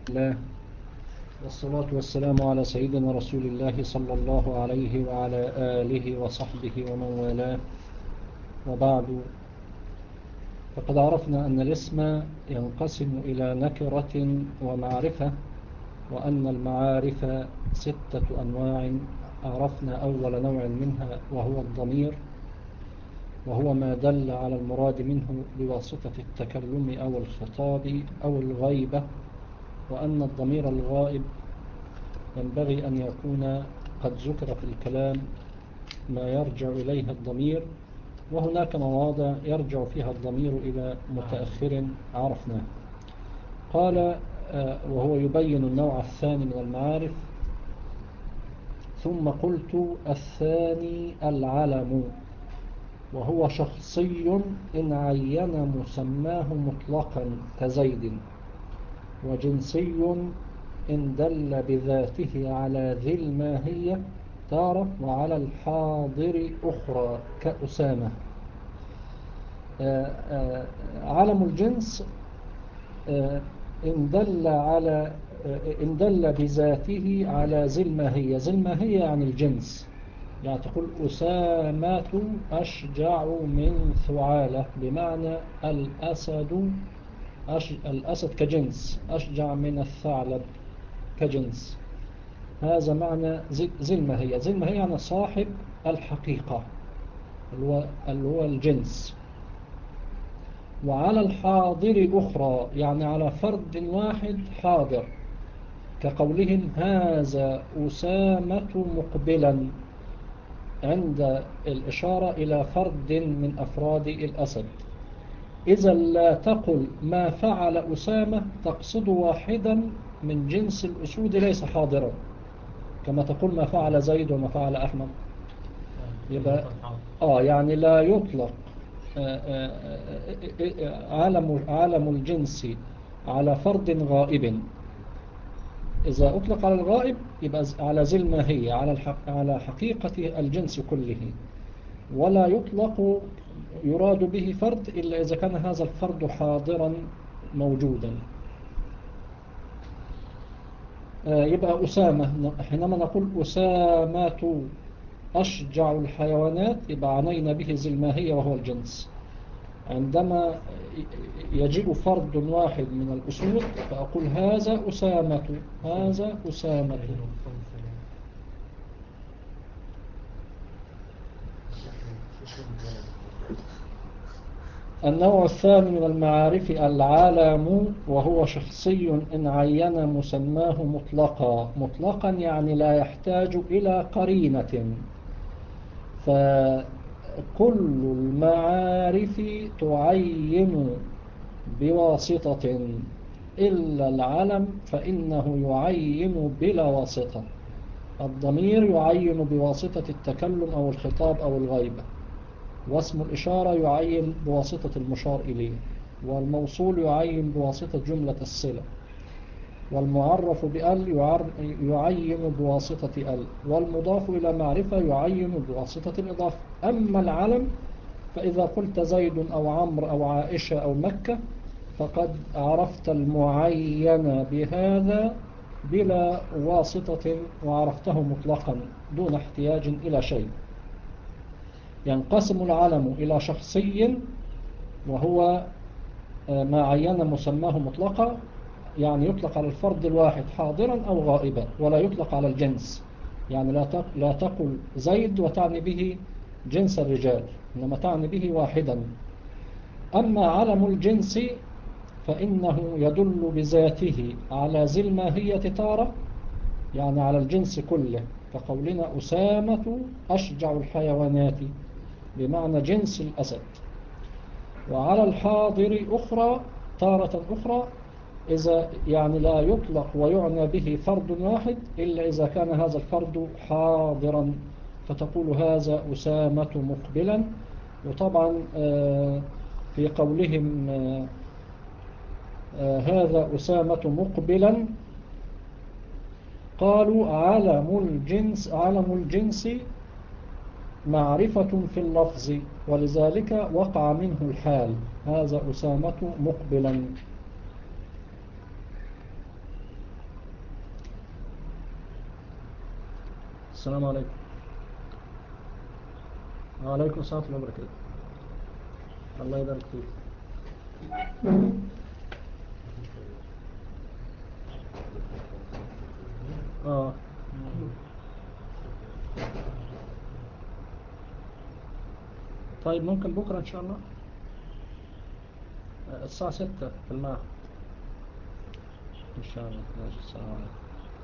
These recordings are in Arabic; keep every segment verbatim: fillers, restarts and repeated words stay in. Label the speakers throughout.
Speaker 1: الله والصلاة والسلام على سيدنا رسول الله صلى الله عليه وعلى آله وصحبه ومن والاه، وبعد. فقد عرفنا أن الاسم ينقسم إلى نكرة ومعرفة، وأن المعارف ستة أنواع. عرفنا أول نوع منها وهو الضمير، وهو ما دل على المراد منه بواسطة التكلم أو الخطاب أو الغيبة، وأن الضمير الغائب ينبغي أن يكون قد ذكر في الكلام ما يرجع إليه الضمير، وهناك مواضع يرجع فيها الضمير إلى متأخر عرفناه. قال وهو يبين النوع الثاني من المعارف: ثم قلت الثاني العلم، وهو شخصي إن عين مسماه مطلقا كزيد، وجنسي إن دل بذاته على ذي الماهية تارة، وعلى الحاضر أخرى كأسامة. آآ آآ علم الجنس إن دل على إن دل بذاته على ذي الماهية. ذي الماهية يعني الجنس، يعني تقول أسامة أشجع من ثعالة، بمعنى الأسد أش... الأسد كجنس أشجع من الثعلب كجنس. هذا معنى ذي الماهية. ذي الماهية يعني صاحب الحقيقة، اللي هو, اللي هو الجنس. وعلى الحاضر أخرى، يعني على فرد واحد حاضر، كقولهم هذا أسامة مقبلا، عند الإشارة إلى فرد من أفراد الأسد. إذا لا تقل ما فعل أسامة، تقصد واحدا من جنس الأسود ليس حاضرا، كما تقول ما فعل زيد وما فعل أحمد. يبقى آه يعني لا يطلق آه آه عالم عالم الجنس على فرد غائب. إذا أطلق على الغائب يبقى على ذي الماهية، على الحق على حقيقة الجنس كله، ولا يطلق يراد به فرد إلا إذا كان هذا الفرد حاضرا موجودا. يبقى أسامة، حينما نقول أسامة أشجع الحيوانات يبقى عنينا به ذي الماهية وهو الجنس. عندما يجيء فرد واحد من الأسود فأقول هذا أسامة، هذا أسامة. النوع الثاني من المعارف العالم، وهو شخصي إن عين مسماه مطلقا. مطلقا يعني لا يحتاج إلى قرينة. فكل المعارف تعين بواسطة إلا العلم فإنه يعين بلا واسطة. الضمير يعين بواسطة التكلم أو الخطاب أو الغيبة، واسم الإشارة يعين بواسطة المشار إليه، والموصول يعين بواسطة جملة الصلة، والمعرف بأل يعين بواسطة أل، والمضاف إلى معرفة يعين بواسطة الإضافة. أما العلم فإذا قلت زيد أو عمرو أو عائشة أو مكة فقد عرفت المعين بهذا بلا واسطة، وعرفته مطلقا دون احتياج إلى شيء. ينقسم العلم إلى شخصي، وهو ما عين مسماه مطلقا، يعني يطلق على الفرد الواحد حاضرا أو غائبا، ولا يطلق على الجنس. يعني لا تقل زيد وتعني به جنس الرجال، إنما تعني به واحدا. أما علم الجنس فإنه يدل بذاته على ذي الماهية تارة، يعني على الجنس كله، كقولنا أسامة أشجع الحيوانات، بمعنى جنس الأسد. وعلى الحاضر أخرى تارة أخرى، إذا يعني لا يطلق ويعنى به فرد واحد إلا إذا كان هذا الفرد حاضرا، فتقول هذا أسامة مقبلا. وطبعا في قولهم هذا أسامة مقبلا قالوا علم الجنس علم الجنس معرفة في اللفظ، ولذلك وقع منه الحال هذا أسامة مقبلا. السلام عليكم. وعليكم السلام ورحمة الله وبركاته. الله يبارك فيك. اه طيب ممكن بكرة إن شاء الله الساعة ستة في المعهد إن شاء الله. ماشي. السلام عليكم.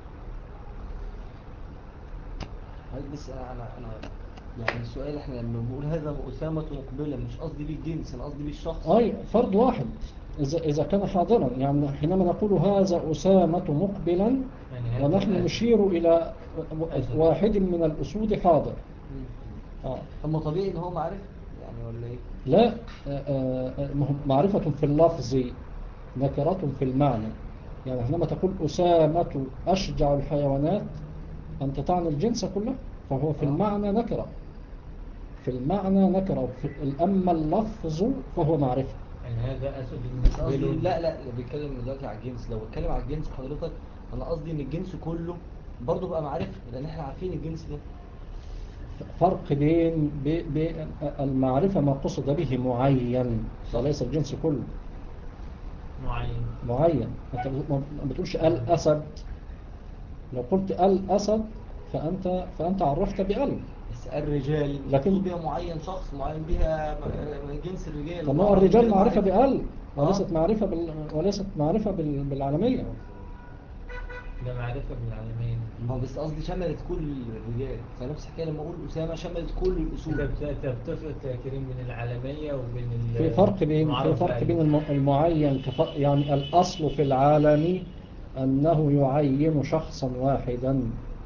Speaker 2: هل بس انا انا انا يعني السؤال، احنا لما بنقول هذا أسامة مقبلة مش قصدي بيه الجنس، انا قصدي بيه الشخص.
Speaker 1: أي فرد واحد إذا إذا كان حاضرا، يعني حينما نقول هذا أسامة مقبلا
Speaker 3: يعني
Speaker 1: ونحن نشير إلى واحد من الأسود حاضر. آه.
Speaker 2: طب طبيعي ان هو معرفة يعني ولا ايه؟
Speaker 1: لا، آه، آه، معرفة في اللفظ نكرة في المعنى. يعني حينما تقول أسامة أشجع الحيوانات أنت تعني الجنس كله، فهو في
Speaker 2: آه.
Speaker 1: المعنى نكرة، في المعنى نكرة، أما اللفظ فهو معرفة.
Speaker 3: يعني هذا أسد
Speaker 2: بس قصدي
Speaker 3: مقبل.
Speaker 2: لا لا بيتكلم دلوقتي على الجنس، لو بتكلم على الجنس حضرتك انا قصدي ان الجنس كله برضه بقى معرفة، لان احنا عارفين الجنس ده.
Speaker 1: فرق بين بي- بين المعرفة ما قصد به معين وليس الجنس كله.
Speaker 3: معين
Speaker 1: معين، أنت ما بتقولش الأسد. لو قلت الأسد فأنت فأنت عرفت بأل.
Speaker 2: بس الرجال مش
Speaker 1: لكن
Speaker 2: مقصود بيها معين شخص معين بيها من جنس الرجال.
Speaker 1: طب ما
Speaker 2: ومع
Speaker 1: هو الرجال
Speaker 2: كده
Speaker 1: معرفة بأل وليست
Speaker 2: آه.
Speaker 1: معرفة بال... وليست معرفة بال... بالعالمية.
Speaker 3: ده معرفة بالعالمين.
Speaker 2: ما هو بس قصدي شملت كل الرجال، فنفس الحكايه لما اقول اسامه شملت كل
Speaker 3: انت
Speaker 2: الاسود.
Speaker 3: بت- بتفرق يا كريم بين العالمية وبين
Speaker 1: في فرق بين في
Speaker 3: المعرف
Speaker 1: فرق بين
Speaker 3: بأله.
Speaker 1: الم- المعين كف... يعني الأصل في العالم أنه يعين شخصا واحدا،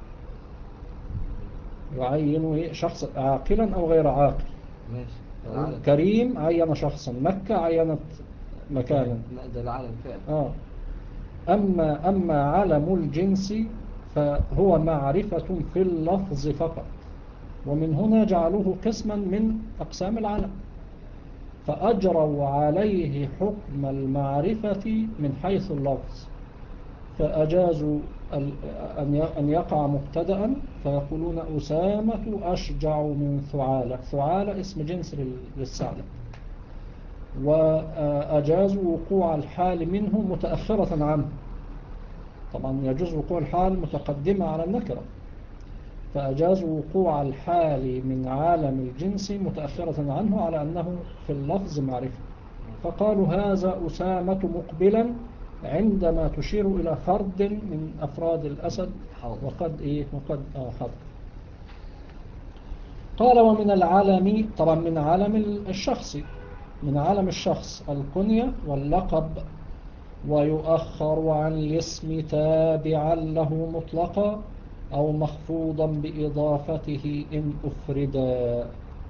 Speaker 1: يعين شخص عاقلا أو غير عاقل.
Speaker 2: ماشي ده
Speaker 1: يقول
Speaker 2: العالم.
Speaker 1: كريم عين شخصا، مكة عينت مكانا.
Speaker 2: لا ده العالم فعلا.
Speaker 1: آه. أما أما علم الجنس فهو معرفة في اللفظ فقط، ومن هنا جعلوه قسما من أقسام العلم، فأجروا عليه حكم المعرفة من حيث اللفظ، فأجازوا أن يقع مبتدأ فيقولون أسامة أشجع من ثعالة. ثعالة اسم جنس للثعلب، وأجازوا وقوع الحال منه متأخرة عنه. طبعا يجوز وقوع الحال متقدمة على النكرة، فأجازوا وقوع الحال من عالم الجنس متأخرة عنه على أنه في اللفظ معرفة، فقالوا هذا أسامة مقبلا عندما تشير إلى فرد من أفراد الأسد وقد إيه وقد آه حضر. قال ومن العالم، طبعا من عالم الشخص، من عالم الشخص الكنية واللقب، ويؤخر عن الاسم تابعا له مطلقا أو مخفوضا بإضافته إن أفردا.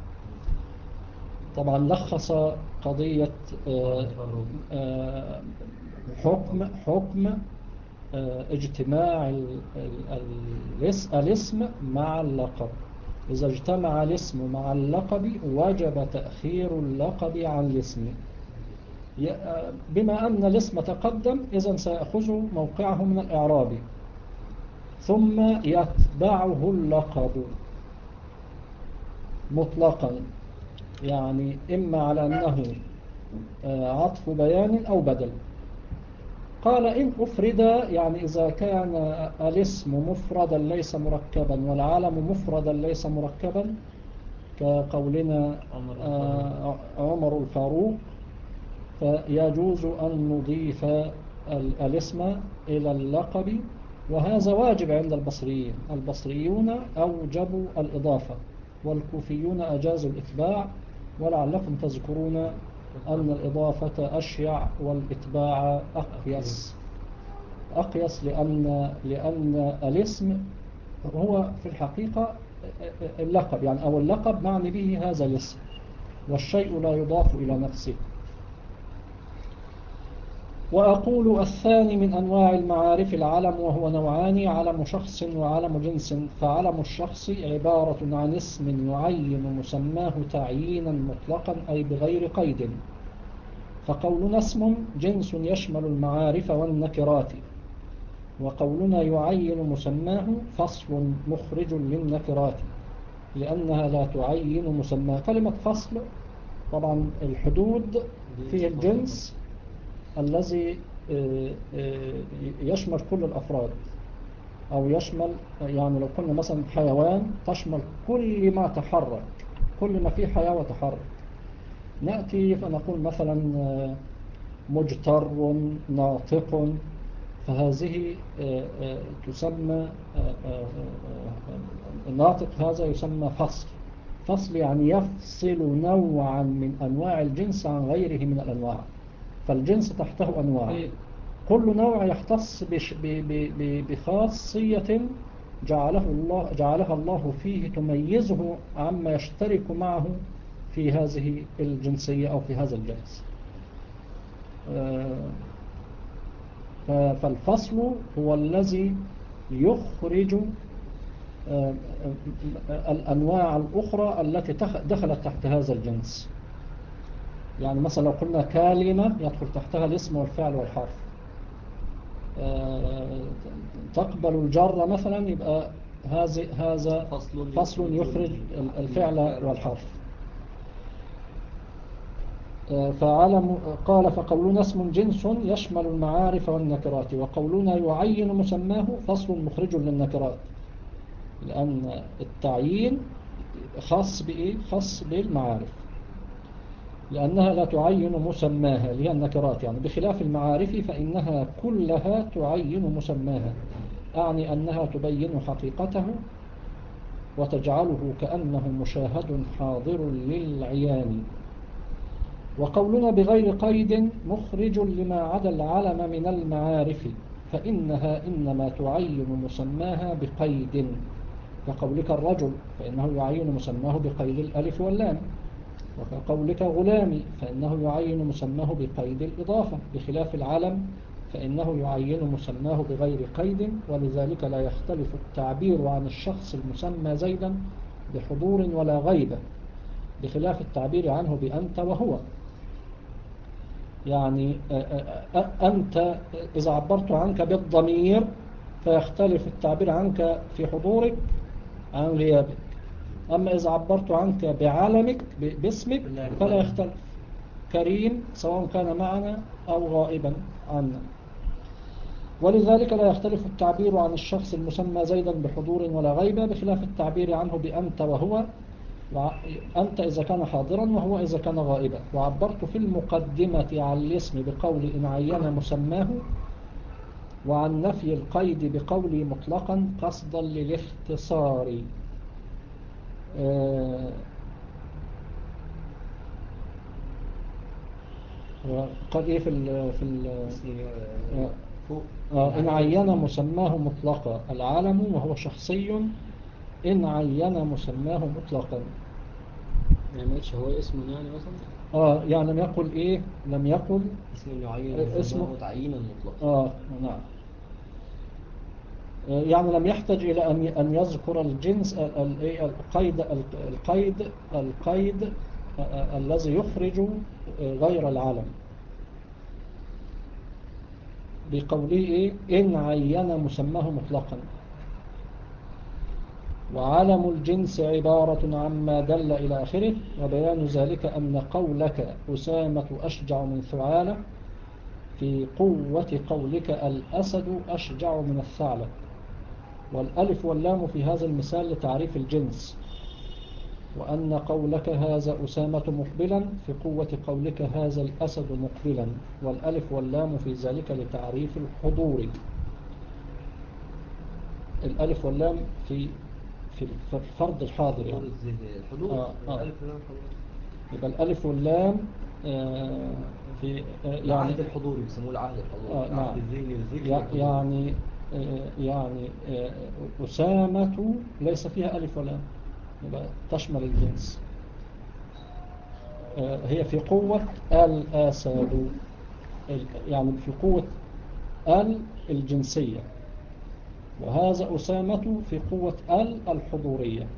Speaker 1: طبعا لخص قضية آه، آه، حكم حكم آه، اجتماع ال- ال- الاس- الاسم مع اللقب. إذا اجتمع الاسم مع اللقب وجب تأخير اللقب عن الاسم، ي- آه، بما أن الاسم تقدم إذن سيأخذ موقعه من الإعراب، ثم يتبعه اللقب مطلقا، يعني إما على أنه آه، عطف بيان أو بدل. قال إن أفرد، يعني إذا كان الاسم مفردا ليس مركبا والعالم مفردا ليس مركبا، كقولنا آه، عمر الفاروق، فيجوز أن نضيف ال- الاسم إلى اللقب، وهذا واجب عند البصريين. البصريون أوجبوا الإضافة والكوفيون أجازوا الإتباع، ولعلكم تذكرون أن الإضافة أشيع والإتباع أقيس. أقيس لأن لأن الاسم هو في الحقيقة اللقب، يعني أو اللقب معني به هذا الاسم، والشيء لا يضاف إلى نفسه. وأقول الثاني من أنواع المعارف العلم، وهو نوعان: علم شخص وعلم جنس. فعلم الشخص عبارة عن اسم يعين مسماه تعيينا مطلقا أي بغير قيد، فقولنا اسم جنس يشمل المعارف والنكرات، وقولنا يعين مسماه فصل مخرج للنكرات لأنها لا تعين مسماه. كلمة فصل طبعا الحدود فيه الجنس الذي يشمل كل الأفراد، أو يشمل يعني لو كنا مثلا حيوان تشمل كل ما تحرك، كل ما فيه حياة وتحرك. نأتي فنقول مثلا مجتر ناطق، فهذه تسمى الناطق، هذا يسمى فصل. فصل يعني يفصل نوعا من أنواع الجنس عن غيره من الأنواع، فالجنس تحته أنواع، كل نوع يختص بخاصية جعله الله جعلها الله فيه تميزه عما يشترك معه في هذه الجنسية أو في هذا الجنس. فالفصل هو الذي يخرج الأنواع الأخرى التي دخلت تحت هذا الجنس. يعني مثلا لو قلنا كلمة يدخل تحتها الاسم والفعل والحرف، تقبل الجر مثلا، يبقى هذا فصل يخرج الفعل والحرف. فعلم قال فقولنا اسم جنس يشمل المعارف والنكرات، وقولنا يعين مسماه فصل مخرج للنكرات، لأن التعيين خاص بإيه؟ خاص بالمعارف، لأنها لا تعين مسماها اللي هي النكرات، يعني بخلاف المعارف فإنها كلها تعين مسماها، أعني أنها تبين حقيقته وتجعله كأنه مشاهد حاضر للعيان. وقولنا بغير قيد مخرج لما عدا العلم من المعارف، فإنها إنما تعين مسماها بقيد، كقولك الرجل فإنه يعين مسماه بقيد الألف واللام، وكقولك غلامي فإنه يعين مسماه بقيد الإضافة، بخلاف العلم فإنه يعين مسماه بغير قيد. ولذلك لا يختلف التعبير عن الشخص المسمى زيدا بحضور ولا غيبة، بخلاف التعبير عنه بأنت وهو. يعني أنت إذا عبرت عنك بالضمير فيختلف التعبير عنك في حضورك عن غيابك، أما إذا عبرت عنك بعلمك باسمك فلا يختلف، كريم سواء كان معنا أو غائبا عنا. ولذلك لا يختلف التعبير عن الشخص المسمى زيدا بحضور ولا غيبة، بخلاف التعبير عنه بأنت وهو، أنت إذا كان حاضرا وهو إذا كان غائبا. وعبرت في المقدمة عن الاسم بقول إن عين مسماه، وعن نفي القيد بقولي مطلقا قصدا للاختصار. آه قال إيه في ال في ال
Speaker 2: فوق
Speaker 1: آه إن عين مسماه مطلقا العالم وهو شخصي، إن عين مسماه مطلقا.
Speaker 2: يعني ما قلتش هو اسم يعني مثلا،
Speaker 1: آه يعني لم يقل إيه لم يقل
Speaker 2: اسم يعين
Speaker 1: اسمه
Speaker 2: مسماه تعيينا مطلقا.
Speaker 1: آه نعم، يعني لم يحتاج إلى أن أن يذكر الجنس القيد القيد القيد الذي يخرج غير العالم، بقوله إيه؟ إن عين مسماه مطلقا. وعلم الجنس عبارة عما دل إلى آخره، وبيان ذلك أن قولك أسامة أشجع من ثعالة في قوة قولك الأسد أشجع من الثعلب. والألف واللام في هذا المثال لتعريف الجنس، وأن قولك هذا أسامة مقبلا في قوة قولك هذا الأسد مقبلا، والألف واللام في ذلك لتعريف الحضور. الألف واللام في في الفرد الحاضر يعني
Speaker 2: الحضور
Speaker 1: آه آه.
Speaker 2: الألف واللام حضور.
Speaker 1: يبقى الألف واللام آه في آه يعني
Speaker 2: العهد الحضوري بيسموه العهد الحضوري،
Speaker 1: آه
Speaker 2: العهد
Speaker 1: نعم.
Speaker 2: الذهني الذكري والحضوري.
Speaker 1: يعني آه يعني آه أسامة ليس فيها ألف ولام، يبقى تشمل الجنس. آه هي في قوة الأسد، يعني في قوة ال الجنسية، وهذا أسامة في قوة ال الحضورية.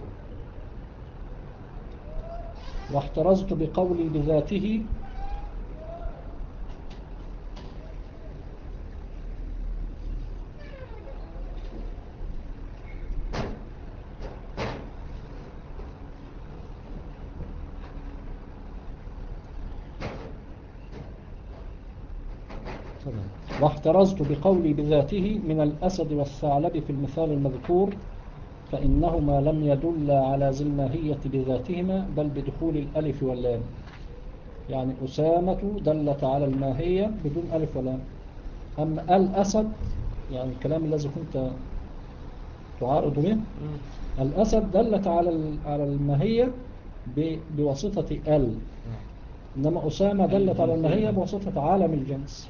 Speaker 1: واحترزت بقولي بذاته واحترزت بقولي بذاته من الأسد والثعلب في المثال المذكور، فإنهما لم يدل على ذي الماهية بذاتهما بل بدخول الألف واللام. يعني أسامة دلت على الماهية بدون ألف ولام. أما الأسد يعني الكلام الذي كنت تعارض به، الأسد دلت على على الماهية بواسطة ال، إنما أسامة دلت على الماهية بواسطة عالم الجنس.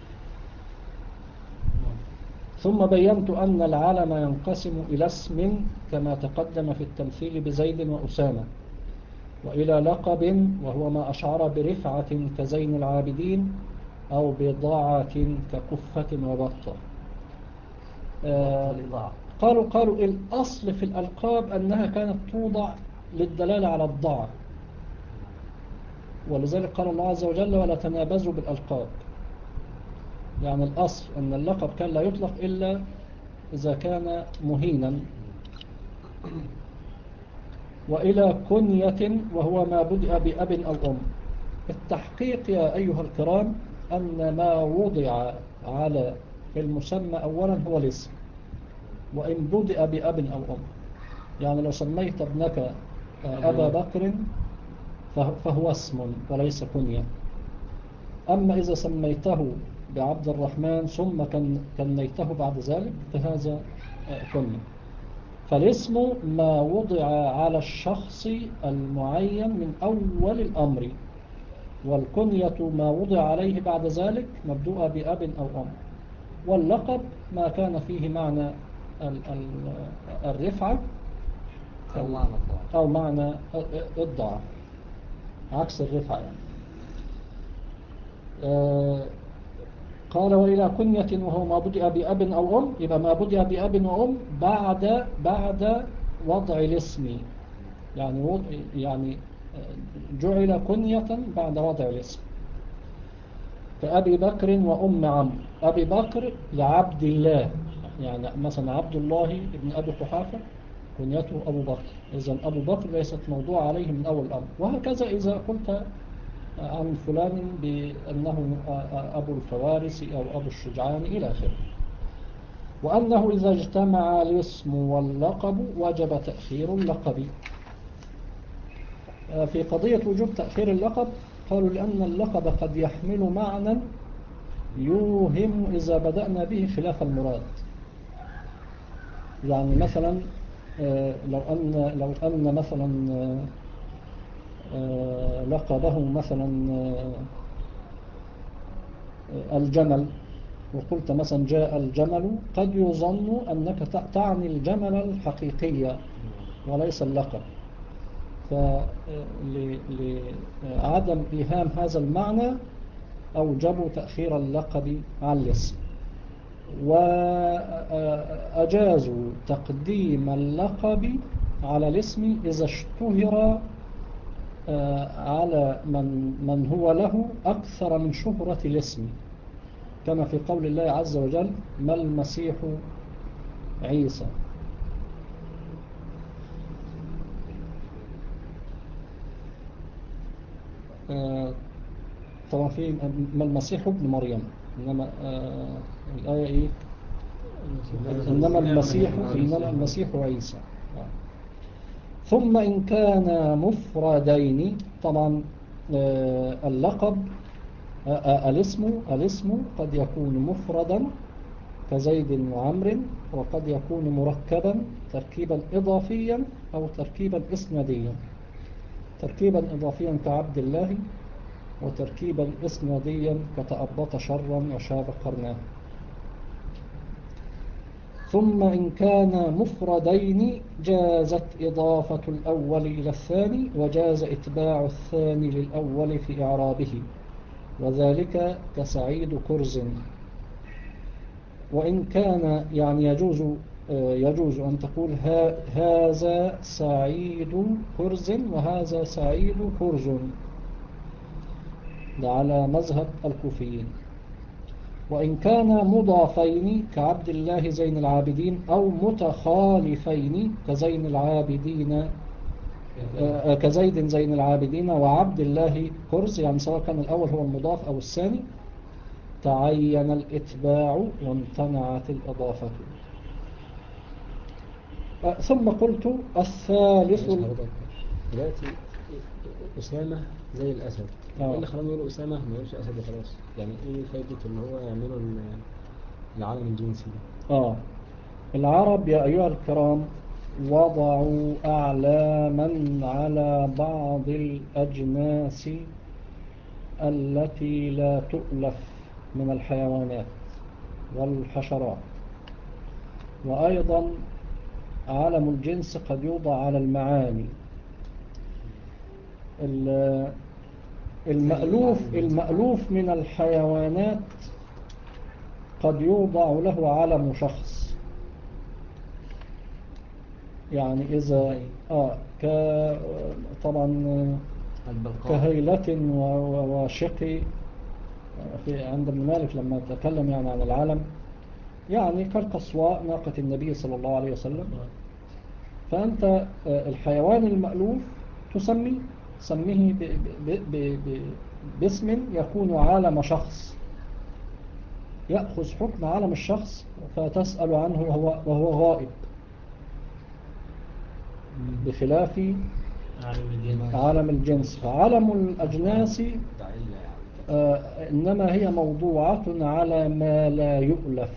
Speaker 1: ثم بينت أن العلم ينقسم إلى اسم كما تقدم في التمثيل بزيد وأسامة، وإلى لقب وهو ما أشعر برفعة كزين العابدين أو بضاعة كقفة وبطة. آه قالوا قالوا الأصل في الألقاب أنها كانت توضع للدلالة على الضعف، ولذلك قال الله عز وجل ولا تنابزوا بالألقاب. يعني الأصل أن اللقب كان لا يطلق إلا إذا كان مهينا. وإلى كنية وهو ما بدأ بأب أو أم. التحقيق يا أيها الكرام أن ما وضع على المسمى أولا هو الاسم، وإن بدأ بأب أو أم. يعني لو سميت ابنك أبا بكر فهو اسم وليس كنية. أما إذا سميته بعبد الرحمن ثم كنيته بعد ذلك فهذا كنية. فالاسم ما وضع على الشخص المعين من أول الأمر، والكنية ما وضع عليه بعد ذلك مبدوء بأب أو أم. واللقب ما كان فيه معنى الرفعة
Speaker 2: أو معنى الضعف
Speaker 1: أو معنى الضعف عكس الرفعة يعني. آه قال وإلى كنية وهو ما بدأ بأب أو أم، يبقى ما بدأ بأب وأم بعد بعد وضع الاسم، يعني يعني جعل كنية بعد وضع الاسم. كأبي بكر وأم عمرو. أبي بكر لعبد الله، يعني مثلا عبد الله ابن أبي قحافة كنيته أبو بكر، إذن أبو بكر ليست موضوع عليه من أول الأمر. وهكذا إذا قلت عن فلان بأنه أبو الفوارس أو أبو الشجعان إلى آخره. وأنه إذا اجتمع الاسم واللقب وجب تأخير اللقب. في قضية وجوب تأخير اللقب قالوا لأن اللقب قد يحمل معنى يوهم إذا بدأنا به خلاف المراد. يعني مثلا لو أن لو أن مثلا لقبه مثلا الجمل، وقلت مثلا جاء الجمل، قد يظن أنك تعني الجمل الحقيقية وليس اللقب، فلعدم إيهام هذا المعنى أوجبوا تأخير اللقب عن الاسم. وأجازوا تقديم اللقب على الاسم إذا اشتهر على من, من هو له أكثر من شهرة الاسم، كما في قول الله عز وجل ما المسيح عيسى. طبعا في ما المسيح ابن مريم، إنما الآية إيه إنما المسيح إنما المسيح عيسى. ثم إن كان مفردين، طبعا اللقب الاسم الاسم قد يكون مفردا كزيد وعمر، وقد يكون مركبا تركيبا إضافيا أو تركيبا إسناديا. تركيبا إضافيا كعبد الله، وتركيبا إسناديا كتأبط شرا وشاب قرناه. ثم إن كان مفردين جازت إضافة الأول إلى الثاني، وجاز إتباع الثاني للأول في إعرابه، وذلك كسعيد كرز. وإن كان يعني يجوز يجوز أن تقول هذا سعيد كرز وهذا سعيد كرز، ده على مذهب الكوفيين. وإن كان مضافين كعبد الله زين العابدين، أو متخالفين كزين العابدين كزيد زين العابدين وعبد الله كرز، يعني سواء كان الأول هو المضاف أو الثاني، تعين الإتباع وامتنعت الإضافة. أه، ثم قلت الثالث
Speaker 4: معلش حضرتك، دلوقتي أسامة زي الأسد،
Speaker 1: آه.
Speaker 4: إيه اللي خلاهم يقولوا أسامة ما يقولش أسد وخلاص؟ يعني إيه فايدة إن هو يعملوا ال- العالم الجنسي ده؟
Speaker 1: آه العرب يا أيها الكرام وضعوا أعلاما على بعض الأجناس التي لا تؤلف من الحيوانات والحشرات، وأيضا علم الجنس قد يوضع على المعاني. ال- المألوف المألوف من الحيوانات قد يوضع له علم شخص، يعني إذا آه ك طبعا
Speaker 2: البلقاء.
Speaker 1: كهيلة و- وشقي في عند ابن مالك لما تكلم يعني عن العالم، يعني كالقصواء ناقة النبي صلى الله عليه وسلم. فأنت آه، الحيوان المألوف تسمي سميه ب- ب- ب- ب- باسم يكون عالم شخص، يأخذ حكم عالم الشخص فتسأل عنه وهو, وهو غائب، بخلاف
Speaker 3: عالم الجنس.
Speaker 1: عالم الجنس. فعالم الأجناس آه، إنما هي موضوعة على ما لا يؤلف.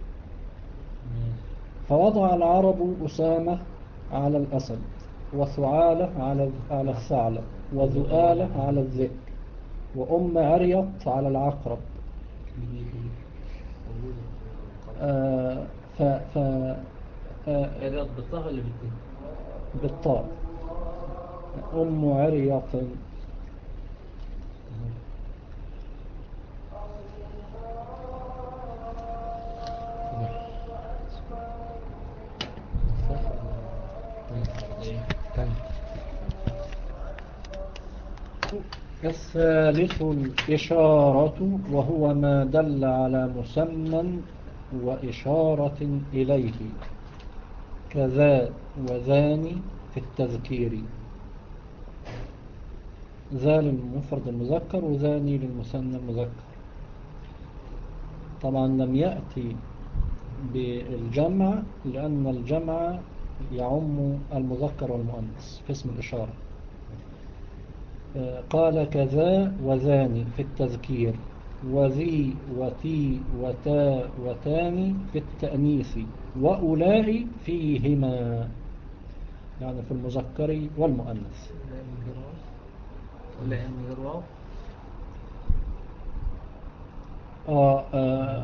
Speaker 1: فوضع العرب أسامة على الأسد، وثعالة على على الثعلب، وذؤالة على الذئب، وأم عريط على العقرب. آه، ف ف آه،
Speaker 3: الرياض بالطه ولا بالتين؟
Speaker 1: بالطاء. أم عريط. الثالث الإشارة، وهو ما دل على مسمى وإشارة إليه، كذا وذاني في التذكير. ذا للمفرد المذكر وذاني للمثنى المذكر. طبعا لم يأتي بالجمع لأن الجمع يعم المذكر والمؤنث في اسم الإشارة. قال كذا وذاني في التذكير، وذي وتي وتا وتاني في التأنيث، وأولئي فيهما، يعني في المذكر والمؤنث.
Speaker 3: ولا من غير واو؟
Speaker 1: آه آه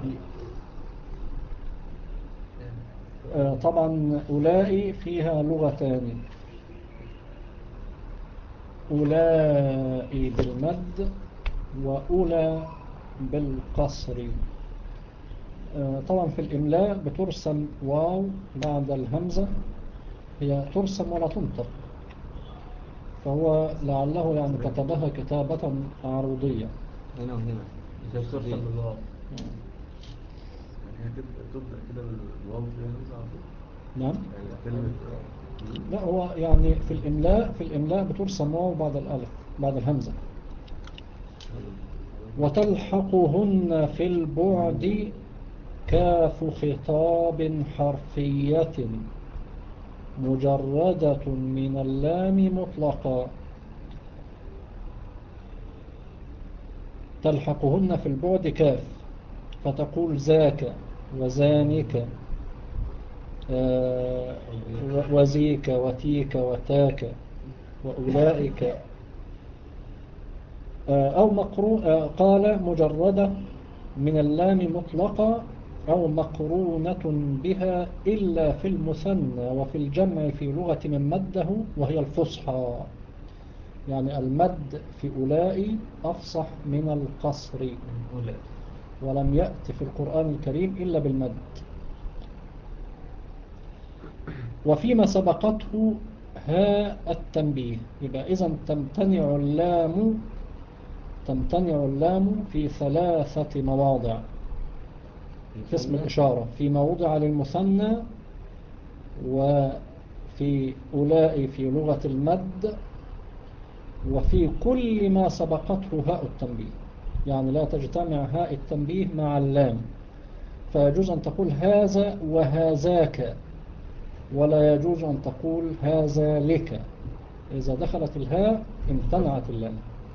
Speaker 1: آه طبعا أولئي فيها لغتان، أولئي بالمد وأولى بالقصر. آه طبعا في الإملاء بترسم واو بعد الهمزة، هي ترسم ولا تنطق، فهو لعله يعني كتبها كتابة عروضية.
Speaker 2: هنا وهنا
Speaker 3: ترسم بالواو.
Speaker 5: يعني هي تبدأ تبدأ كده بالواو فيها همزة على طول.
Speaker 1: نعم.
Speaker 5: يعني كلمة
Speaker 1: لا، هو يعني في الإملاء في الإملاء بترسم واو بعد الألف بعد الهمزة. وتلحقهن في البعد كاف خطاب حرفية مجردة من اللام مطلقا. تلحقهن في البعد كاف، فتقول ذاك وذانك آه وذيك وتيك وتاك وأولئك. آه أو مقرون آه قال مجردة من اللام مطلقة أو مقرونة بها إلا في المثنى وفي الجمع في لغة من مده وهي الفصحى. يعني المد في أولئي أفصح من القصر، ولم يأتي في القرآن الكريم إلا بالمد. وفيما سبقته هاء التنبيه، يبقى إذن تمتنع اللام تمتنع اللام في ثلاثة مواضع في اسم الإشارة: في موضع للمثنى، وفي أولئي في لغة المد، وفي كل ما سبقته هاء التنبيه. يعني لا تجتمع هاء التنبيه مع اللام، فيجوز أن تقول هذا وهذاك، ولا يجوز أن تقول هذا لك. إذا دخلت الهاء امتنعت اللام.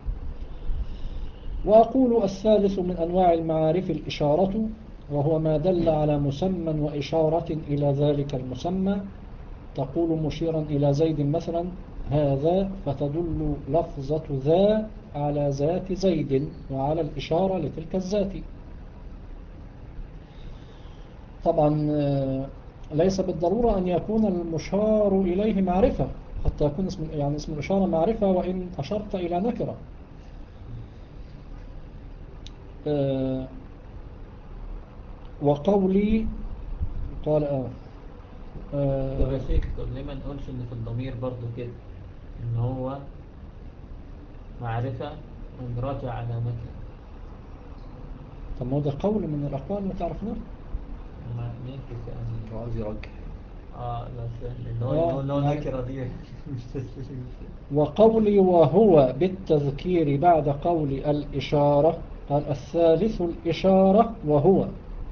Speaker 1: وأقول الثالث من أنواع المعارف الإشارة، وهو ما دل على مسمى وإشارة إلى ذلك المسمى. تقول مشيرا إلى زيد مثلا هذا، فتدل لفظة ذا على ذات زيد وعلى الإشارة لتلك الذات. طبعا ليس بالضرورة أن يكون المشار إليه معرفة، حتى يكون اسم يعني اسم الإشارة معرفة وإن أشرت إلى نكرة. وقولي قال آه
Speaker 3: طب يا
Speaker 1: آه
Speaker 3: شيخ، طب ليه ما نقولش ان في الضمير برضو كده ان هو معرفة ومراجع على نكرة؟
Speaker 1: طب ما هو ده قول من الأقوال اللي تعرفناه.
Speaker 3: ما نعكس يعني.
Speaker 2: هو عاوز يرجح.
Speaker 3: اه بس ان هو
Speaker 1: آه
Speaker 3: ان هو
Speaker 1: يعني
Speaker 3: نكرة دي مش تسليم.
Speaker 1: وقولي وهو بالتذكير بعد قول الإشارة. قال الثالث الإشارة وهو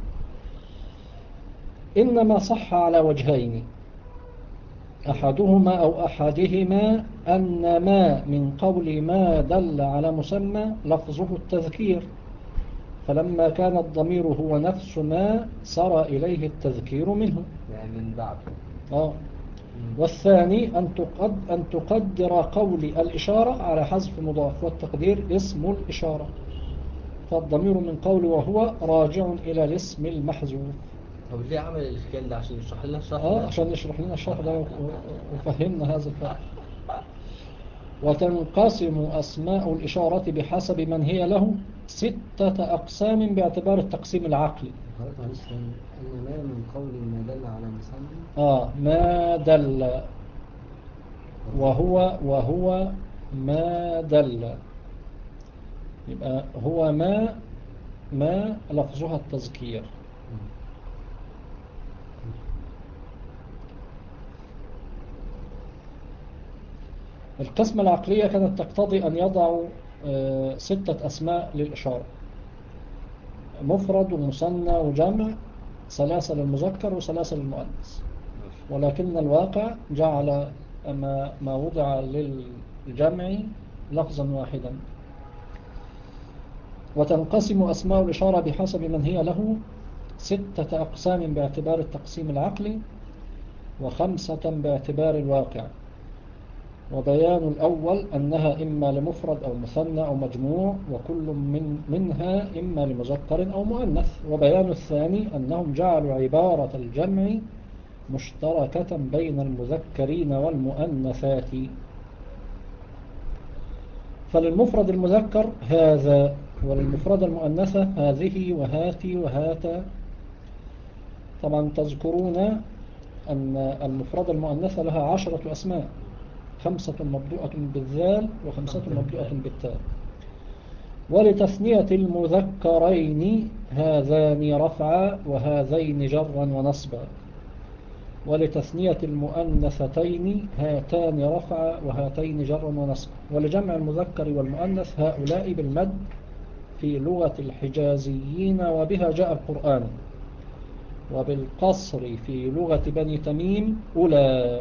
Speaker 1: إنما صح على وجهين، أحدهما أو أحدهما أن ما من قول ما دل على مسمى لفظه التذكير، فلما كان الضمير هو نفس ما سرى إليه التذكير منه.
Speaker 2: يعني من بعد.
Speaker 1: آه. والثاني أن تقد أن تقدر قول الإشارة على حذف مضاف، والتقدير اسم الإشارة، فالضمير من قول وهو راجع إلى الاسم المحذوف.
Speaker 2: طب ليه عمل الإشكال ده؟ عشان يشرح لنا الشرح
Speaker 1: آه
Speaker 2: ده.
Speaker 1: عشان يشرح لنا الشرح ده وفهمنا هذا الفرق. وتنقسم أسماء الإشارة بحسب من هي له ستة أقسام باعتبار التقسيم العقلي.
Speaker 4: حضرتك معلش تاني، أن ما من قول ما دل على مسمى
Speaker 1: آه ما دل وهو وهو ما دل، يبقى هو ما ما لفظها التذكير. القسمة العقلية كانت تقتضي أن يضعوا آه ستة أسماء للإشارة: مفرد ومثنى وجمع، ثلاثة للمذكر وثلاثة للمؤنث. ولكن الواقع جعل ما, ما وضع للجمع لفظا واحدا. وتنقسم أسماء الإشارة بحسب من هي له ستة أقسام باعتبار التقسيم العقلي، وخمسة باعتبار الواقع. وبيان الأول أنها إما لمفرد أو مثنى أو مجموع، وكل من منها إما لمذكر أو مؤنث. وبيان الثاني أنهم جعلوا عبارة الجمع مشتركة بين المذكرين والمؤنثات. فللمفرد المذكر هذا، وللمفرد المؤنثة هذه وهاتي وهاتا. طبعا تذكرون أن المفرد المؤنثة لها عشرة أسماء: خمسة مبدوءة بالذال وخمسة مبدوءة بالتاء. ولتثنية المذكرين هذان رفعا وهذين جرا ونصبا. ولتثنية المؤنثتين هاتان رفعا وهاتين جرا ونصبا. ولجمع المذكر والمؤنث هؤلاء بالمد في لغة الحجازيين وبها جاء القرآن، وبالقصر في لغة بني تميم أولى.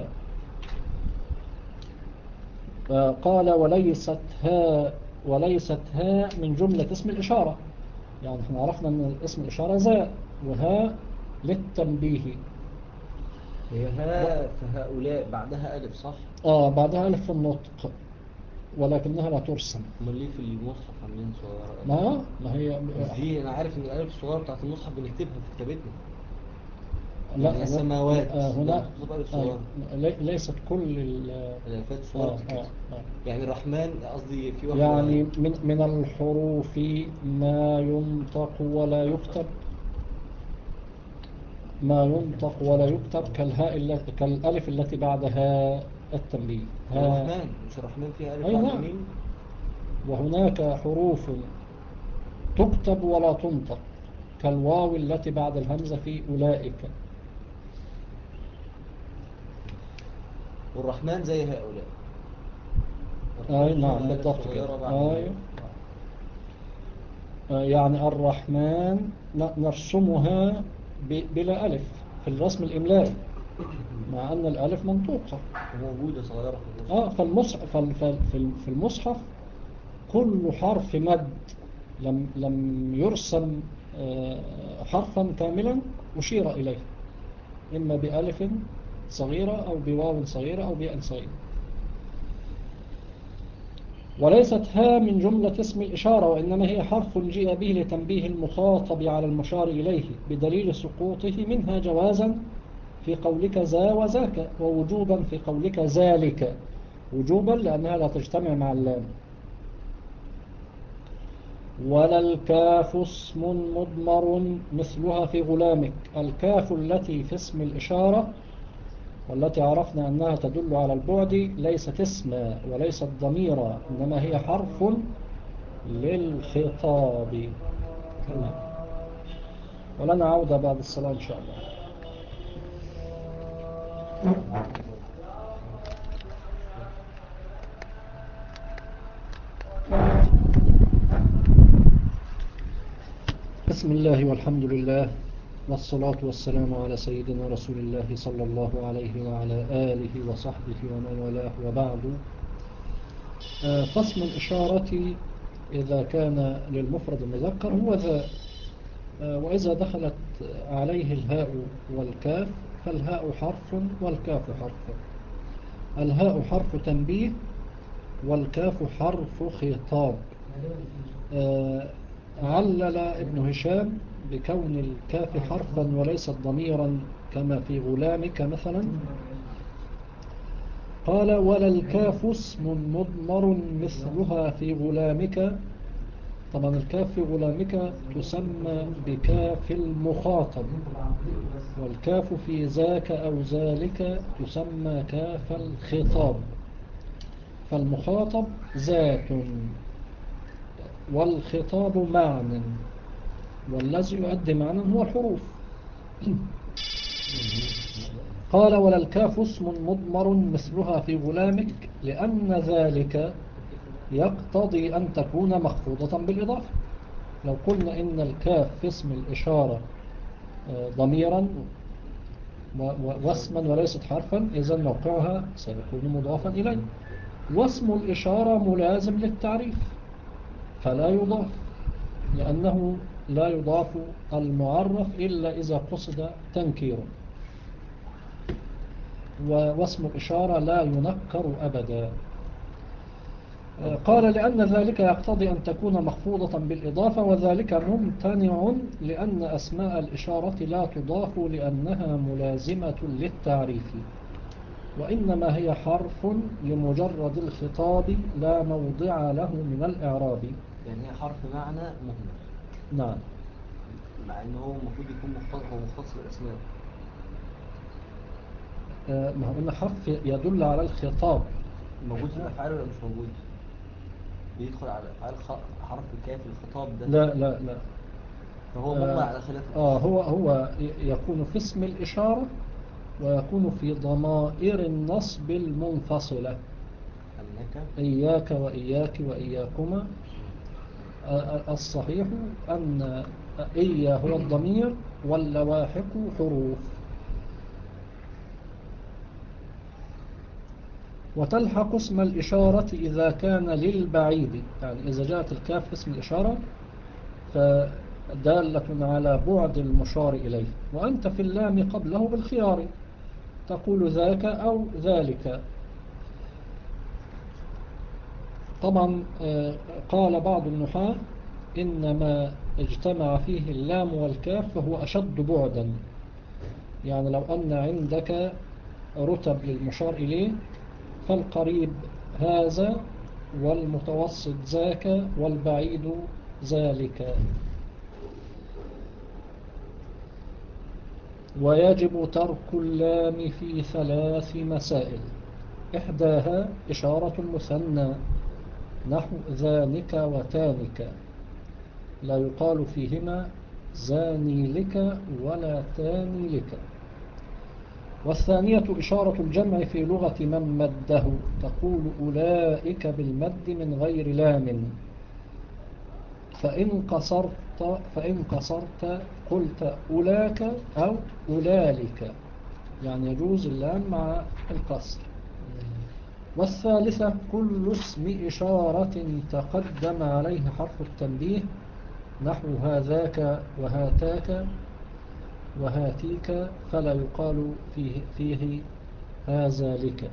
Speaker 1: قال وليست ها وليست ها من جملة اسم الإشارة. يعني احنا عرفنا أن اسم الإشارة زاء، وها للتنبيه.
Speaker 2: هي ها فهؤلاء بعدها ألف صح؟
Speaker 1: آه بعدها ألف في النطق، ولكنها لا ترسم.
Speaker 2: امال ليه في المصحف عاملين صغيرة ألف؟
Speaker 1: ما ما هي
Speaker 2: بس دي أنا عارف إن الألف الصغيرة بتاعت المصحف بنكتبها في كتابتنا.
Speaker 1: لا
Speaker 2: يعني السماوات
Speaker 1: لا،
Speaker 2: ده
Speaker 1: هنا
Speaker 2: محطوط ألف
Speaker 1: آه
Speaker 2: صغيرة.
Speaker 1: لي- ليست كل ال
Speaker 2: الألفات الصغيرة
Speaker 1: آه
Speaker 2: بتتكتب.
Speaker 1: آه آه
Speaker 2: يعني الرحمن قصدي في
Speaker 1: يعني
Speaker 2: واحدة.
Speaker 1: من من الحروف ما ينطق ولا يكتب، ما ينطق ولا يكتب كالهاء التي كالألف التي بعدها التنبيه. ها
Speaker 2: الرحمن مش الرحمن فيها ألف
Speaker 1: أي
Speaker 2: بعد
Speaker 1: نعم.
Speaker 2: الميم؟
Speaker 1: وهناك حروف تكتب ولا تنطق كالواو التي بعد الهمزة في أولئك.
Speaker 2: والرحمن زي هؤلاء.
Speaker 1: أي
Speaker 2: الرحمن
Speaker 1: نعم
Speaker 2: فيها ألف
Speaker 1: بالضبط كده.
Speaker 2: صغيرة بعد
Speaker 1: أي
Speaker 2: الميم.
Speaker 1: آه، يعني الرحمن ن- نرسمها ب- بلا ألف في الرسم الإملائي، مع أن الألف منطوقة.
Speaker 2: وموجودة صغيرة في النص.
Speaker 1: آه فالمصحف فال- فال- في في المصحف كل حرف مد لم لم يرسم آه، حرفا كاملا أشير إليه، إما بألف صغيرة أو بواو صغيرة أو بياء صغيرة. وليست ها من جملة اسم الإشارة، وإنما هي حرف جيء به لتنبيه المخاطب على المشار إليه بدليل سقوطه منها جوازا في قولك ذا وذاك، ووجوبا في قولك ذلك، وجوبا لأنها لا تجتمع مع اللام. ولا الكاف اسم مضمر مثلها في غلامك. الكاف التي في اسم الإشارة والتي عرفنا أنها تدل على البعد ليست اسما وليست ضميرا، إنما هي حرف للخطاب. ولنا عودة بعد الصلاة إن شاء الله. بسم الله والحمد لله والصلاة والسلام على سيدنا رسول الله صلى الله عليه وعلى آله وصحبه ومن والاه، وبعد. آه، فاسم الإشارة إذا كان للمفرد المذكر هو ذا، آه، وإذا دخلت عليه الهاء والكاف فالهاء حرف والكاف حرف. الهاء حرف تنبيه والكاف حرف خطاب. آه، علل ابن هشام بكون الكاف حرفا وليست ضميرا كما في غلامك مثلا. قال ولا الكاف اسم مضمر مثلها في غلامك. طبعا الكاف في غلامك تسمى بكاف المخاطب، والكاف في ذاك أو ذلك تسمى كاف الخطاب. فالمخاطب ذات والخطاب معنى، والذي يؤدي معنى هو الحروف. قال ولا الكاف اسم مضمر مثلها في غلامك لأن ذلك يقتضي أن تكون مخفوضة بالإضافة. لو قلنا إن الكاف في اسم الإشارة ضميرا واسما وليست حرفا، إذن موقعها سيكون مضافا إليه. واسم الإشارة ملازم للتعريف فلا يضاف، لأنه لا يضاف المعرف إلا إذا قصد تنكيره، واسم الإشارة لا ينكر أبدا. قال لأن ذلك يقتضي أن تكون مخفوضة بالإضافة، وذلك ممتنع لأن أسماء الإشارة لا تضاف لأنها ملازمة للتعريف، وإنما هي حرف لمجرد الخطاب لا موضع له من الإعراب.
Speaker 2: يعني هي حرف معنى مهمل.
Speaker 1: نعم،
Speaker 2: مع أنه هو المفروض يكون مختص هو مختص بالأسماء.
Speaker 1: آه، ما قلنا حرف يدل على الخطاب.
Speaker 2: موجود في الأفعال ولا مش موجود؟ بيدخل على أفعال حرف كاف الخطاب ده.
Speaker 1: لا لا لا
Speaker 2: فهو مجمل على خلاف
Speaker 1: آه هو هو يكون في اسم الإشارة ويكون في ضمائر النصب المنفصلة.
Speaker 2: أنك
Speaker 1: إياك وإياك وإياكما. الصحيح أن إيا هو الضمير واللواحق حروف. وتلحق اسم الإشارة إذا كان للبعيد، يعني إذا جاءت الكاف اسم الإشارة فدالة على بعد المشار إليه، وأنت في اللام قبله بالخيار تقول ذاك أو ذلك. طبعا قال بعض النحاة إنما اجتمع فيه اللام والكاف فهو أشد بعدا، يعني لو أن عندك رتب للمشار إليه فالقريب هذا والمتوسط ذاك والبعيد ذلك. ويجب ترك اللام في ثلاث مسائل، إحداها إشارة المثنى نحو ذانك وتانك، لا يقال فيهما زاني لك ولا تاني لك. والثانية إشارة الجمع في لغة من مده، تقول أولئك بالمد من غير لام. فإن قصرت فإن قصرت قلت أولاك أو أولالك، يعني يجوز اللام مع القصر. والثالثة كل اسم إشارة تقدم عليه حرف التنبيه نحو هذاك وهاتاك وهاتيك، فلا يقال فيه, فيه هذا لك.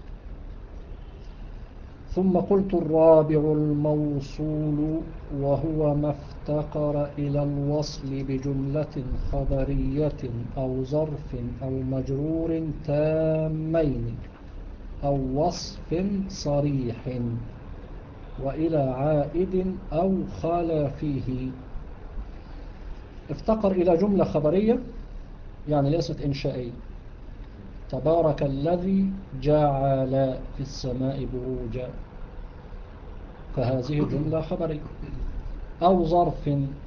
Speaker 1: ثم قلت الرابع الموصول، وهو ما افتقر إلى الوصل بجملة خبرية أو ظرف أو مجرور تامين أو وصف صريح وإلى عائد أو خلا فيه. افتقر إلى جملة خبرية يعني ليست إنشائية، تبارك الذي جعل في السماء بروجا، فهذه جملة خبرية. أو ظرف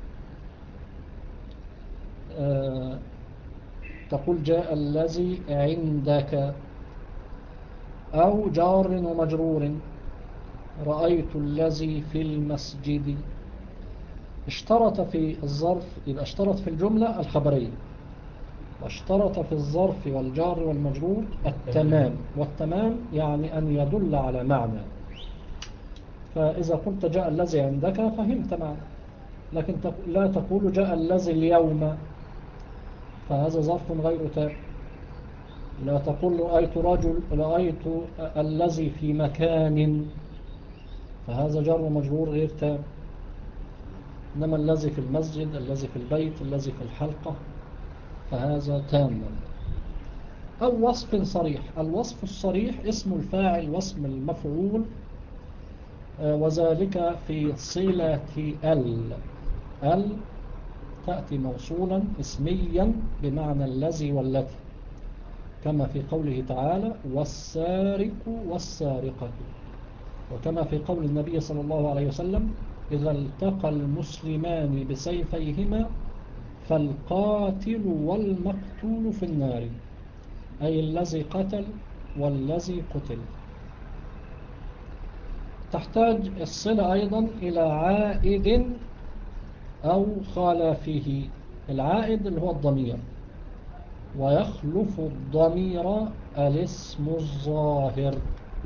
Speaker 1: آه تقول جاء الذي عندك، أو جار ومجرور رأيت الذي في المسجد. اشترط في الظرف، يبقى اشترط في الجملة الخبرية، واشترط في الظرف والجار والمجرور التمام، والتمام يعني أن يدل على معنى. فإذا قلت جاء الذي عندك فهمت معنى، لكن لا تقول جاء الذي اليوم، فهذا ظرف غير تام. لا تقول رأيت رجل رأيت الذي في مكان، فهذا جار ومجرور غير تام. إنما الذي في المسجد، الذي في البيت، الذي في الحلقة، فهذا تام. أو وصف صريح. الوصف الصريح اسم الفاعل واسم المفعول، وذلك في صلة ال. ال تأتي موصولا اسميا بمعنى الذي والتي، كما في قوله تعالى والسارق والسارقة، وكما في قول النبي صلى الله عليه وسلم إذا التقى المسلمان بسيفيهما فالقاتل والمقتول في النار، أي الذي قتل والذي قتل. تحتاج الصلة أيضا إلى عائد أو خال فيه. العائد اللي هو الضمير، ويخلف الضمير الاسم الظاهر.